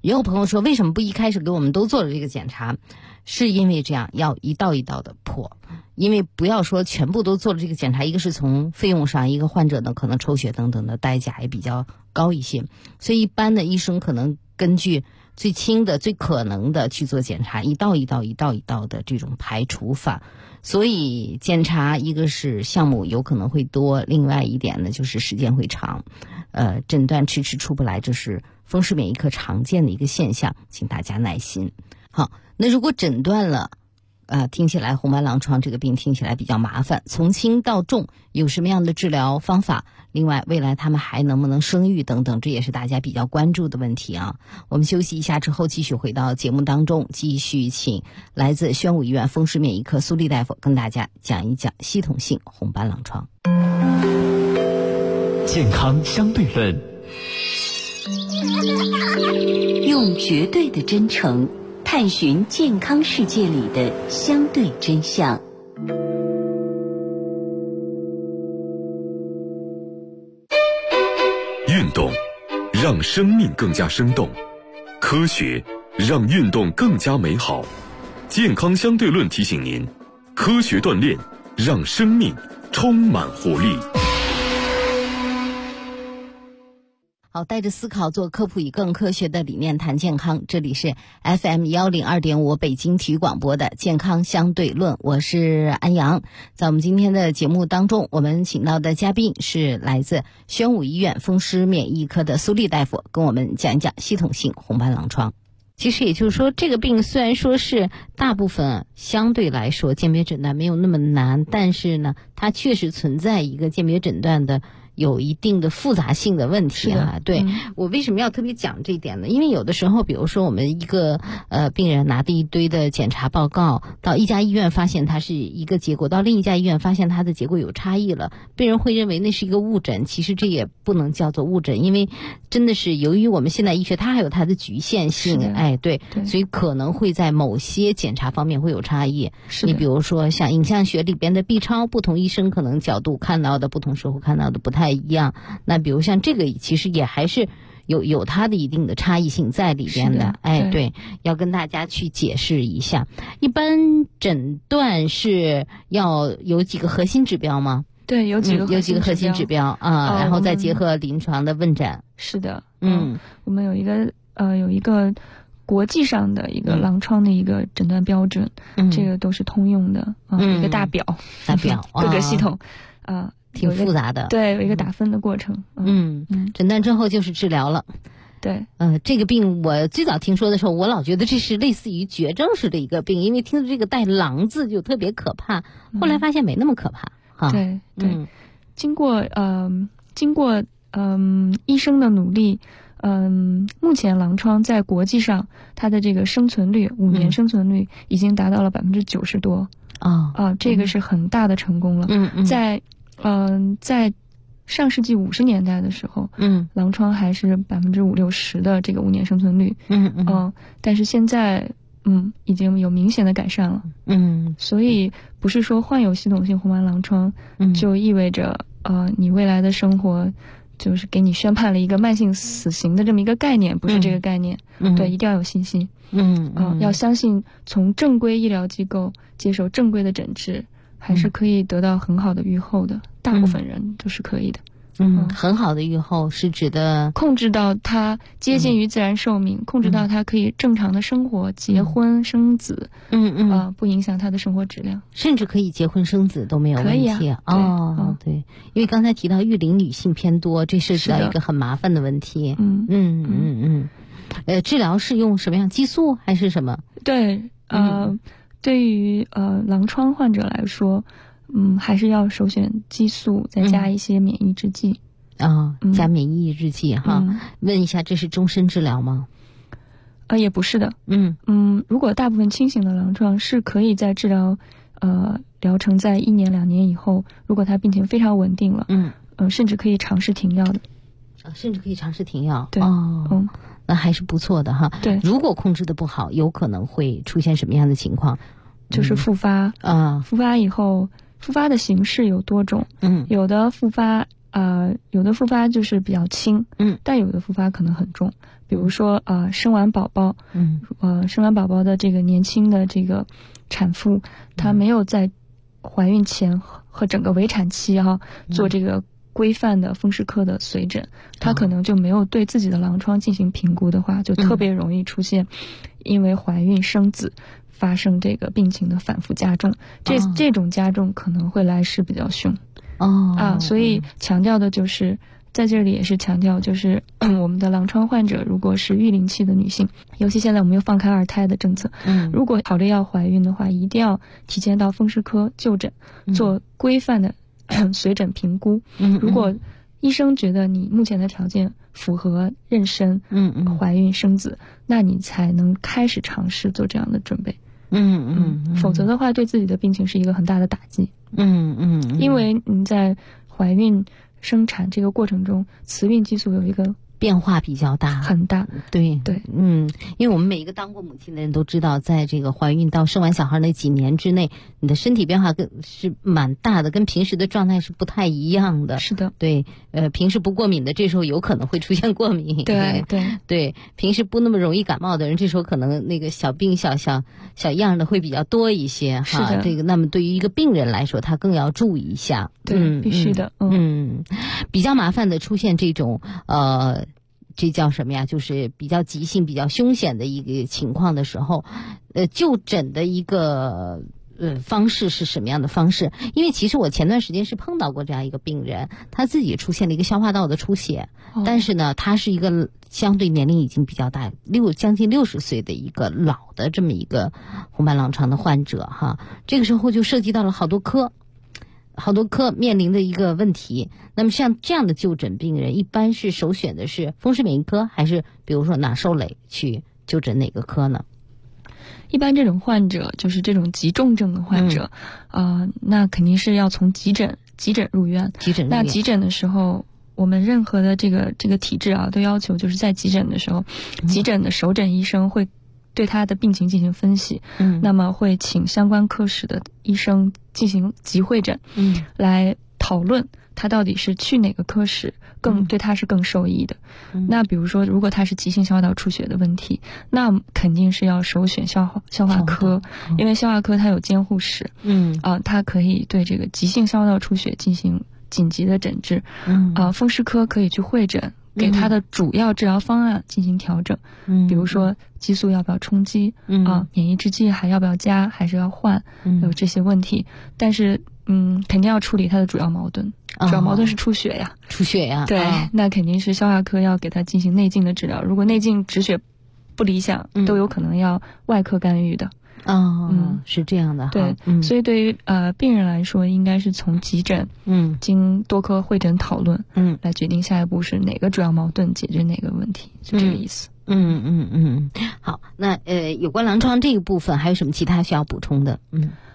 也有朋友说，为什么不一开始给我们都做了这个检查？是因为这样要一道一道的破，因为不要说全部都做了这个检查，一个是从费用上，一个患者呢可能抽血等等的代价也比较高一些，所以一般的医生可能根据最轻的、最可能的去做检查，一道一道的这种排除法。所以检查一个是项目有可能会多，另外一点呢就是时间会长，诊断迟迟出不来，这是风湿免疫科常见的一个现象，请大家耐心。好，那如果诊断了，听起来红斑狼疮这个病听起来比较麻烦，从轻到重有什么样的治疗方法？另外，未来他们还能不能生育等等，这也是大家比较关注的问题啊。我们休息一下之后，继续回到节目当中，继续请来自宣武医院风湿免疫科苏丽大夫跟大家讲一讲系统性红斑狼疮。 健康相对论， 用绝对的真诚探寻健康世界里的相对真相。 运动让生命更加生动，科学让运动更加美好。健康相对论提醒您，科学锻炼让生命充满活力。 好，带着思考做科普，以更科学的理念谈健康。这里是 FM102.5 北京体育广播的健康相对论，我是安阳。在我们今天的节目当中，我们请到的嘉宾是来自宣武医院风湿免疫科的苏丽大夫，跟我们讲一讲系统性红斑狼疮。其实也就是说，这个病虽然说是大部分相对来说鉴别诊断没有那么难，但是呢，它确实存在一个鉴别诊断的有一定的复杂性的问题啊。对，我为什么要特别讲这一点呢？因为有的时候，比如说我们一个病人拿的一堆的检查报告，到一家医院发现它是一个结果，到另一家医院发现它的结果有差异了，病人会认为那是一个误诊，其实这也不能叫做误诊，因为真的是由于我们现代医学它还有它的局限性，对，所以可能会在某些检查方面会有差异。你比如说像影像学里边的 B 超，不同医生可能角度看到的，不同时候看到的不太一样。那比如像这个其实也还是有它的一定的差异性在里边的。对，要跟大家去解释一下。一般诊断是要有几个核心指标吗？ 对，有几个核心指标啊，然后再结合临床的问诊。 是的，我们有一个国际上的一个狼疮的一个诊断标准，这个都是通用的一个大表，各个系统挺复杂的， 对，有一个打分的过程。 诊断之后就是治疗了。 对， 这个病我最早听说的时候，我老觉得这是类似于绝症式的一个病，因为听着这个带狼字就特别可怕，后来发现没那么可怕。 对，经过医生的努力，目前狼疮在国际上它的这个生存率，5年生存率已经达到了90%多。这个是很大的成功了。在上世纪50年代的时候，狼疮还是50-60%的这个5年生存率。但是现在已经有明显的改善了。所以不是说患有系统性红斑狼疮，就意味着你未来的生活就是给你宣判了一个慢性死刑的这么一个概念，不是这个概念。对，一定要有信心。要相信从正规医疗机构接受正规的诊治，还是可以得到很好的预后的。大部分人都是可以的。 很好的预后是指的控制到他接近于自然寿命，控制到他可以正常的生活、结婚、生子，不影响他的生活质量， 甚至可以结婚生子都没有问题。对，因为刚才提到育龄女性偏多，这涉及到一个很麻烦的问题。治疗是用什么样？激素还是什么？ 对，对于狼疮患者来说，还是要首选激素，再加一些免疫制剂。 加免疫制剂哈。问一下，这是终身治疗吗？ 也不是的。如果大部分轻型的狼疮是可以在治疗疗程在1年2年以后，如果他病情非常稳定了，甚至可以尝试停药的。 甚至可以尝试停药。 对， 那还是不错的哈。 对， 如果控制的不好，有可能会出现什么样的情况？ 就是复发。复发以后，复发的形式有多种。有的复发有的复发就是比较轻，但有的复发可能很重。比如说生完宝宝，生完宝宝的这个年轻的这个产妇，她没有在怀孕前和整个围产期做这个规范的风湿科的随诊，她可能就没有对自己的狼疮进行评估的话，就特别容易出现因为怀孕生子发生这个病情的反复加重，这种加重可能会来势比较凶。所以强调的就是在这里也是强调，就是我们的狼疮患者如果是育龄期的女性，尤其现在我们又放开2胎的政策，如果考虑要怀孕的话，一定要提前到风湿科就诊，做规范的随诊评估。如果医生觉得你目前的条件符合妊娠、怀孕生子，那你才能开始尝试做这样的准备。否则的话，对自己的病情是一个很大的打击。因为你在怀孕生产这个过程中，雌孕激素有一个变化比较大， 很大。 对，因为我们每一个当过母亲的人都知道，在这个怀孕到生完小孩那几年之内，你的身体变化是蛮大的，跟平时的状态是不太一样的。 是的， 对，平时不过敏的，这时候有可能会出现过敏。对，平时不那么容易感冒的人，这时候可能那个小病小样的会比较多一些哈。 是的， 这个那么对于一个病人来说，他更要注意一下。 对，必须的。 比较麻烦的出现这种这叫什么呀？就是比较急性、比较凶险的一个情况的时候，就诊的一个方式是什么样的方式？因为其实我前段时间是碰到过这样一个病人，他自己出现了一个消化道的出血，但是呢，他是一个相对年龄已经比较大，将近60岁的一个老的这么一个红斑狼疮的患者哈。这个时候就涉及到了好多科面临的一个问题。那么像这样的就诊病人，一般是首选的是风湿免疫科，还是比如说拿受累去就诊哪个科呢？ 一般这种患者，就是这种急重症的患者，那肯定是要从急诊入院。那急诊的时候，我们任何的这个体制都要求，就是在急诊的时候，急诊的首诊医生会对他的病情进行分析，那么会请相关科室的医生进行急会诊，来讨论他到底是去哪个科室对他是更受益的。那比如说，如果他是急性消化道出血的问题，那肯定是要首选消化科，因为消化科它有监护室，它可以对这个急性消化道出血进行紧急的诊治，风湿科可以去会诊，给他的主要治疗方案进行调整，比如说激素要不要冲击，免疫制剂还要不要加，还是要换，有这些问题。但是肯定要处理他的主要矛盾，主要矛盾是出血呀，对，那肯定是消化科要给他进行内镜的治疗，如果内镜止血不理想，都有可能要外科干预的。 是这样的。 对，所以对于病人来说，应该是从急诊，经多科会诊讨论，来决定下一步是哪个主要矛盾解决哪个问题，就这个意思。 好，那有关狼疮这个部分还有什么其他需要补充的？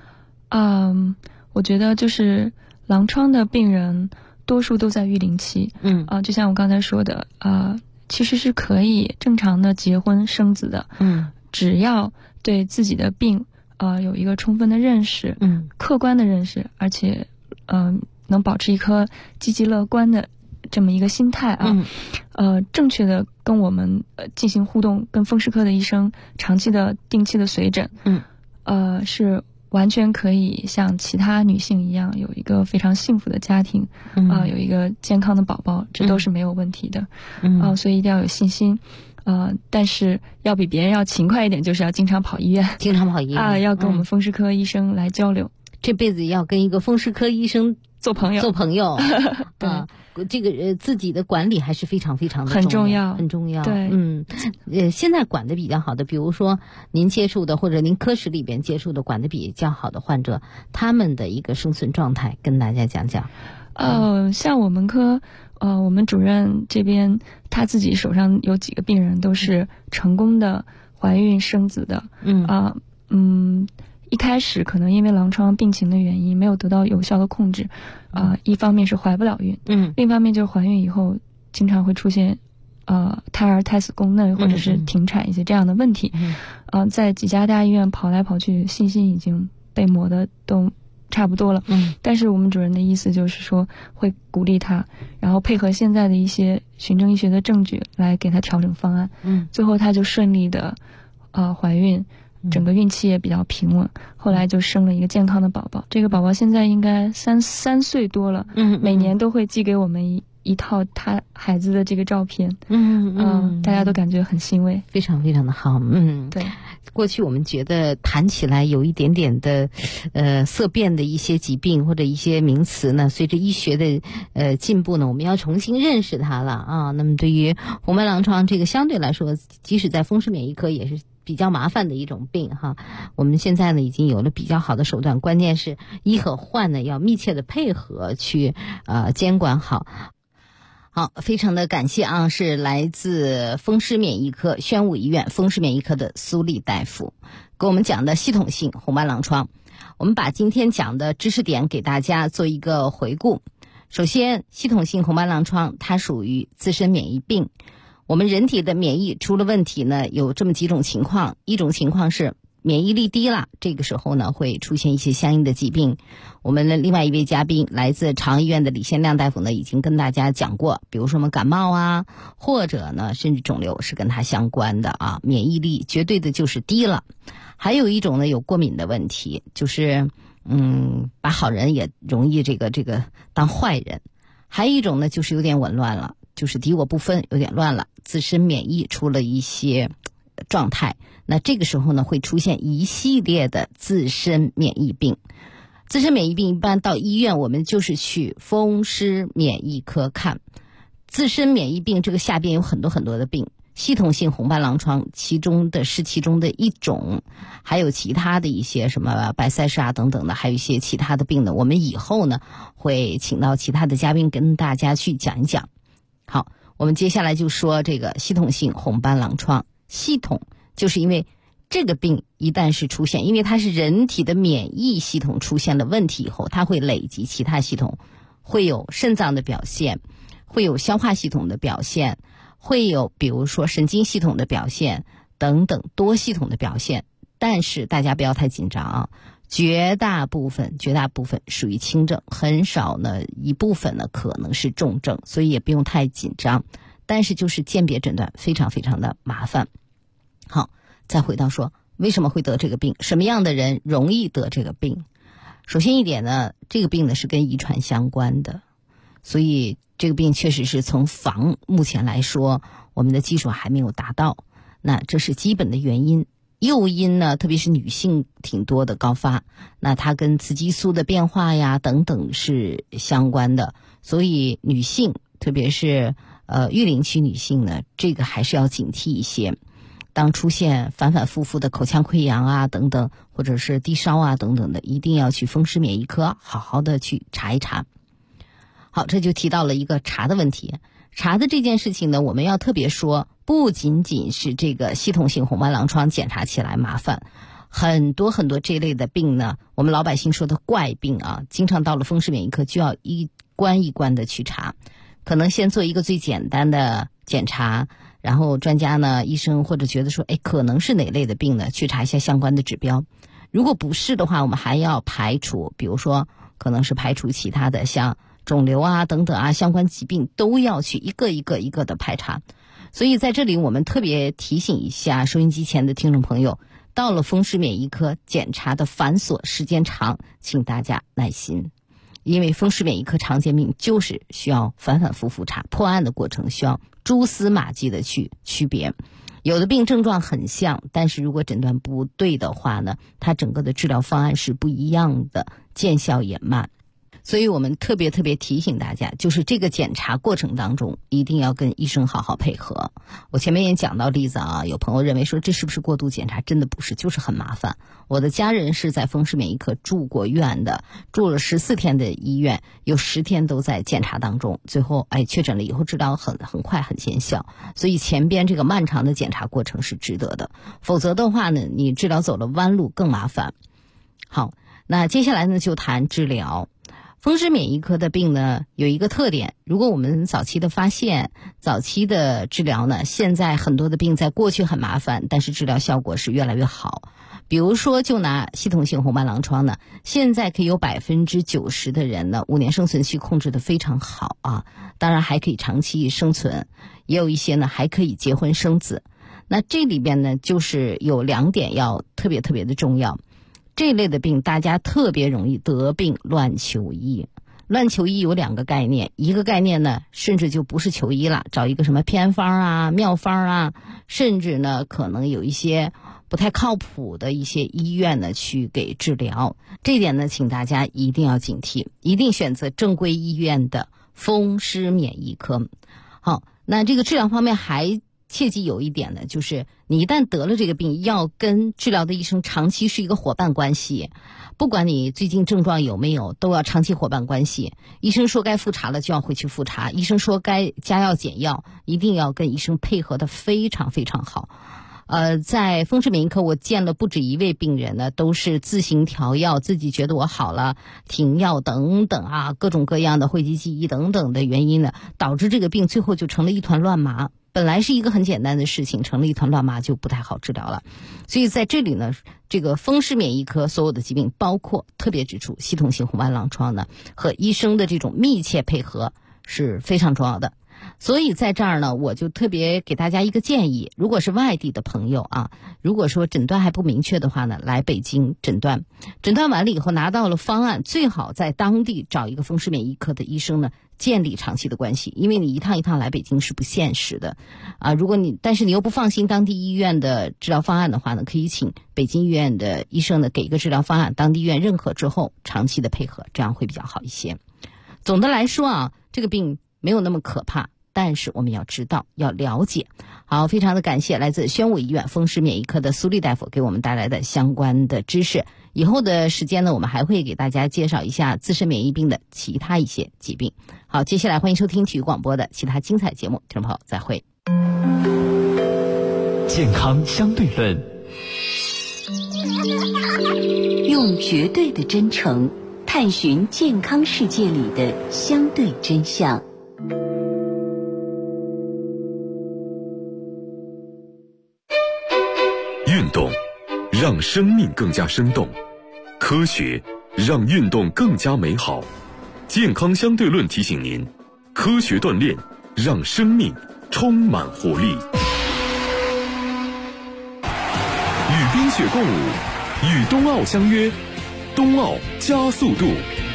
我觉得就是狼疮的病人多数都在育龄期，就像我刚才说的，其实是可以正常的结婚生子的，只要对自己的病有一个充分的认识，客观的认识，而且能保持一颗积极乐观的这么一个心态正确的跟我们进行互动，跟风湿科的医生长期的定期的随诊，是完全可以像其他女性一样有一个非常幸福的家庭，有一个健康的宝宝，这都是没有问题的，所以一定要有信心。但是要比别人要勤快一点，就是要经常跑医院，要跟我们风湿科医生来交流， 这辈子要跟一个风湿科医生做朋友。 对，这个自己的管理还是非常非常的很重要。 对，现在管的比较好的，比如说您接触的或者您科室里边接触的管的比较好的患者，他们的一个生存状态，跟大家讲讲。 像我们科，我们主任这边他自己手上有几个病人都是成功的怀孕生子的，一开始可能因为狼疮病情的原因没有得到有效的控制，一方面是怀不了孕，另一方面就是怀孕以后经常会出现胎死宫内或者是停产一些这样的问题，在几家大医院跑来跑去，信心已经被磨得都差不多了。但是我们主任的意思就是说会鼓励他，然后配合现在的一些循证医学的证据来给他调整方案。最后他就顺利的怀孕，整个孕期也比较平稳，后来就生了一个健康的宝宝。这个宝宝现在应该三岁多了，每年都会寄给我们一套他孩子的这个照片。大家都感觉很欣慰， 非常非常的好。 对。 过去我们觉得谈起来有一点点的色变的一些疾病或者一些名词呢，随着医学的进步呢，我们要重新认识它了啊。那么对于红斑狼疮这个相对来说，即使在风湿免疫科也是比较麻烦的一种病哈。我们现在呢已经有了比较好的手段，关键是医和患呢要密切的配合去监管好。好，非常的感谢啊，是来自风湿免疫科宣武医院风湿免疫科的苏丽大夫给我们讲的系统性红斑狼疮。我们把今天讲的知识点给大家做一个回顾。首先，系统性红斑狼疮它属于自身免疫病。我们人体的免疫出了问题呢，有这么几种情况。一种情况是免疫力低了，这个时候呢会出现一些相应的疾病。我们的另外一位嘉宾来自长医院的李先亮大夫呢已经跟大家讲过，比如说我们感冒啊，或者呢甚至肿瘤是跟它相关的啊，免疫力绝对的就是低了。还有一种呢有过敏的问题，就是把好人也容易这个当坏人。还有一种呢就是有点紊乱了，就是敌我不分，有点乱了，自身免疫出了一些状态。那这个时候呢会出现一系列的自身免疫病。自身免疫病一般到医院我们就是去风湿免疫科看。自身免疫病这个下边有很多很多的病，系统性红斑狼疮其中的一种，还有其他的一些什么白塞氏啊等等的，还有一些其他的病呢，我们以后呢会请到其他的嘉宾跟大家去讲一讲。好，我们接下来就说这个系统性红斑狼疮。系统就是因为这个病一旦是出现，因为它是人体的免疫系统出现了问题以后，它会累积其他系统，会有肾脏的表现，会有消化系统的表现，会有比如说神经系统的表现等等多系统的表现。但是大家不要太紧张啊，绝大部分属于轻症，很少呢一部分呢可能是重症，所以也不用太紧张。但是就是鉴别诊断非常非常的麻烦。好，再回到说为什么会得这个病，什么样的人容易得这个病。首先一点呢，这个病呢是跟遗传相关的，所以这个病确实是从目前来说我们的技术还没有达到，那这是基本的原因。诱因呢，特别是女性挺多的高发，那它跟雌激素的变化呀等等是相关的，所以女性特别是育龄期女性呢，这个还是要警惕一些。当出现反反复复的口腔溃疡啊等等，或者是低烧啊等等的，一定要去风湿免疫科好好的去查一查。好，这就提到了一个查的问题。查的这件事情呢，我们要特别说，不仅仅是这个系统性红斑狼疮检查起来麻烦，很多很多这类的病呢，我们老百姓说的怪病啊，经常到了风湿免疫科就要一关一关的去查。可能先做一个最简单的检查，然后专家呢，医生或者觉得说，可能是哪类的病呢，去查一下相关的指标。如果不是的话，我们还要排除，比如说可能是排除其他的像肿瘤啊等等啊相关疾病，都要去一个一个的排查。所以在这里我们特别提醒一下收音机前的听众朋友，到了风湿免疫科检查的繁琐时间长，请大家耐心。因为风湿免疫科常见病就是需要反反复复查，破案的过程需要蛛丝马迹的去区别。有的病症状很像，但是如果诊断不对的话呢，它整个的治疗方案是不一样的，见效也慢。所以我们特别提醒大家，就是这个检查过程当中一定要跟医生好好配合。我前面也讲到例子啊，有朋友认为说这是不是过度检查，真的不是，就是很麻烦。我的家人是在风湿免疫科住过院的，住了14天的医院，有10天都在检查当中，最后确诊了以后治疗很快很见效。所以前边这个漫长的检查过程是值得的，否则的话呢，你治疗走了弯路更麻烦。好，那接下来呢就谈治疗。 风湿免疫科的病呢，有一个特点，如果我们早期的发现、早期的治疗呢，现在很多的病在过去很麻烦，但是治疗效果是越来越好。比如说，就拿系统性红斑狼疮呢，现在可以有90%的人呢，5年生存期控制得非常好啊，当然还可以长期生存，也有一些呢还可以结婚生子。那这里边呢，就是有2点要特别的重要。这类的病大家特别容易得病乱求医。乱求医有2个概念，一个概念呢，甚至就不是求医了，找一个什么偏方啊、妙方啊，甚至呢可能有一些不太靠谱的一些医院呢去给治疗。这一点呢，请大家一定要警惕，一定选择正规医院的风湿免疫科。好，那这个治疗方面还切记有一点呢，就是你一旦得了这个病，要跟治疗的医生长期是一个伙伴关系，不管你最近症状有没有，都要长期伙伴关系。医生说该复查了就要回去复查，医生说该加药减药，一定要跟医生配合的非常好。在风湿免疫科我见了不止一位病人呢，都是自行调药，自己觉得我好了停药等等啊，各种各样的讳疾忌医等等的原因呢，导致这个病最后就成了一团乱麻。本来是一个很简单的事情，成了一团乱麻，就不太好治疗了。所以在这里呢，这个风湿免疫科所有的疾病，包括特别指出系统性红斑狼疮呢，和医生的这种密切配合是非常重要的。所以在这儿呢，我就特别给大家一个建议，如果是外地的朋友啊，如果说诊断还不明确的话呢，来北京诊断完了以后拿到了方案，最好在当地找一个风湿免疫科的医生呢，建立长期的关系，因为你一趟一趟来北京是不现实的啊。但是你又不放心当地医院的治疗方案的话呢，可以请北京医院的医生呢给一个治疗方案，当地医院认可之后长期的配合，这样会比较好一些。总的来说啊，这个病没有那么可怕，但是我们要知道，要了解。好，非常的感谢来自宣武医院风湿免疫科的苏丽大夫给我们带来的相关的知识。以后的时间呢，我们还会给大家介绍一下自身免疫病的其他一些疾病。好，接下来欢迎收听体育广播的其他精彩节目，听众朋友再会。 健康相对论， 用绝对的真诚探寻健康世界里的相对真相。 运动让生命更加生动，科学让运动更加美好。健康相对论提醒您，科学锻炼让生命充满活力。与冰雪共舞，与冬奥相约，冬奥加速度。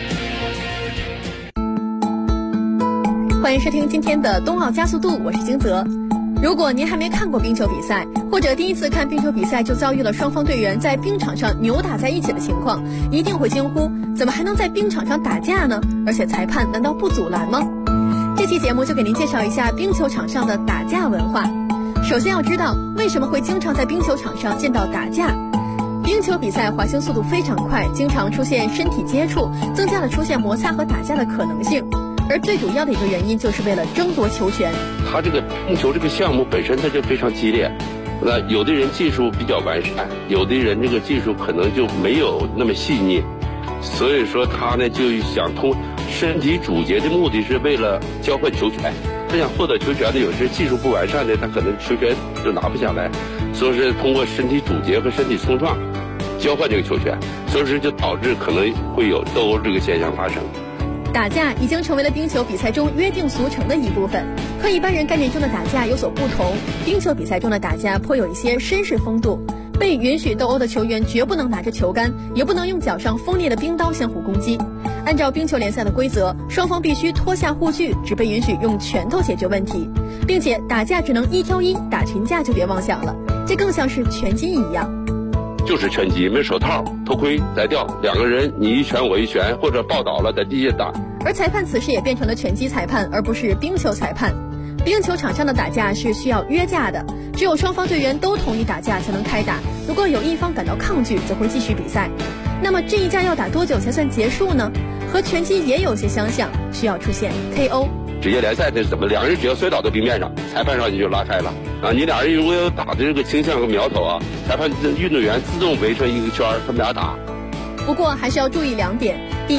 欢迎收听今天的冬奥加速度，我是金泽。如果您还没看过冰球比赛，或者第一次看冰球比赛就遭遇了双方队员在冰场上扭打在一起的情况，一定会惊呼：怎么还能在冰场上打架呢？而且裁判难道不阻拦吗？这期节目就给您介绍一下冰球场上的打架文化。首先要知道为什么会经常在冰球场上见到打架。冰球比赛滑行速度非常快，经常出现身体接触，增加了出现摩擦和打架的可能性。而最主要的一个原因就是为了争夺球权。 他这个冰球这个项目本身它就非常激烈，那有的人技术比较完善，有的人这个技术可能就没有那么细腻，所以说他呢就想通身体阻截的目的是为了交换球权。他想获得球权的有些技术不完善的，他可能球权就拿不下来，所以是通过身体阻截和身体冲撞交换这个球权，所以说就导致可能会有斗殴这个现象发生。 打架已经成为了冰球比赛中约定俗成的一部分，和一般人概念中的打架有所不同。冰球比赛中的打架颇有一些绅士风度，被允许斗殴的球员绝不能拿着球杆，也不能用脚上锋利的冰刀相互攻击。按照冰球联赛的规则，双方必须脱下护具，只被允许用拳头解决问题，并且打架只能1挑1，打群架就别妄想了，这更像是拳击一样。 就是拳击，没手套、头盔、摘掉，两个人你一拳我一拳，或者抱倒了在地下打。 而裁判此时也变成了拳击裁判，而不是冰球裁判。冰球场上的打架是需要约架的，只有双方队员都同意打架才能开打，如果有一方感到抗拒，则会继续比赛。那么这一架要打多久才算结束呢？和拳击也有些相像，需要出现 KO。 职业联赛这是怎么？两个人只要摔倒在冰面上，裁判上你就拉开了啊！你俩人如果有打的这个倾向和苗头啊，裁判运动员自动围成一个圈，他们俩打。 不过还是要注意2点：第一，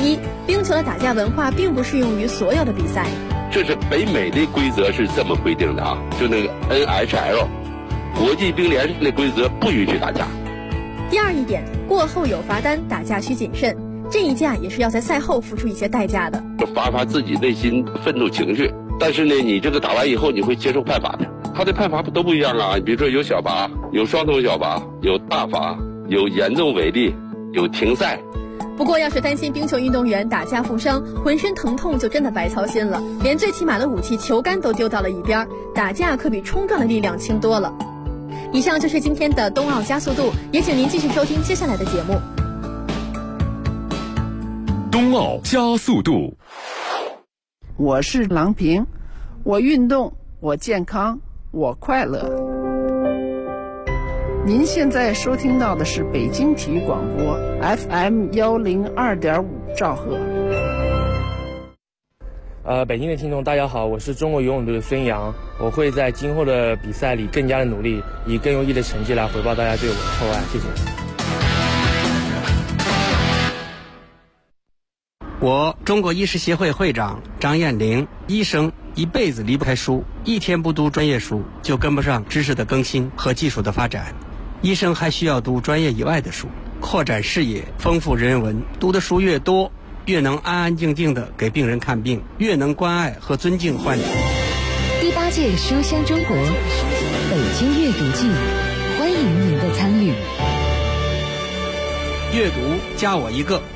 冰球的打架文化并不适用于所有的比赛。 这是北美的规则是这么规定的啊，就那个 NHL 国际冰联的规则不允许打架。 第二一点，过后有罚单，打架需谨慎。这一架也是要在赛后付出一些代价的， 发自己内心愤怒情绪。但是呢，你这个打完以后，你会接受判罚的。他的判罚都不一样啊，比如说有小罚，有双重小罚，有大罚，有严重违例，有停赛。 不过要是担心冰球运动员打架负伤，浑身疼痛就真的白操心了，连最起码的武器球杆都丢到了一边，打架可比冲撞的力量轻多了。以上就是今天的冬奥加速度，也请您继续收听接下来的节目。 冬奥加速度， 我是郎平，我运动，我健康，我快乐。您现在收听到的是北京体育广播 FM 102.5兆赫。 北京的听众大家好，我是中国游泳队的孙杨，我会在今后的比赛里更加的努力，以更优异的成绩来回报大家对我的厚爱，谢谢。 我中国医师协会会长张艳玲，医生一辈子离不开书，一天不读专业书就跟不上知识的更新和技术的发展。医生还需要读专业以外的书，扩展视野，丰富人文。读的书越多，越能安安静静地给病人看病，越能关爱和尊敬患者。 第8届书香中国北京阅读季，欢迎您的参与。 阅读加我一个。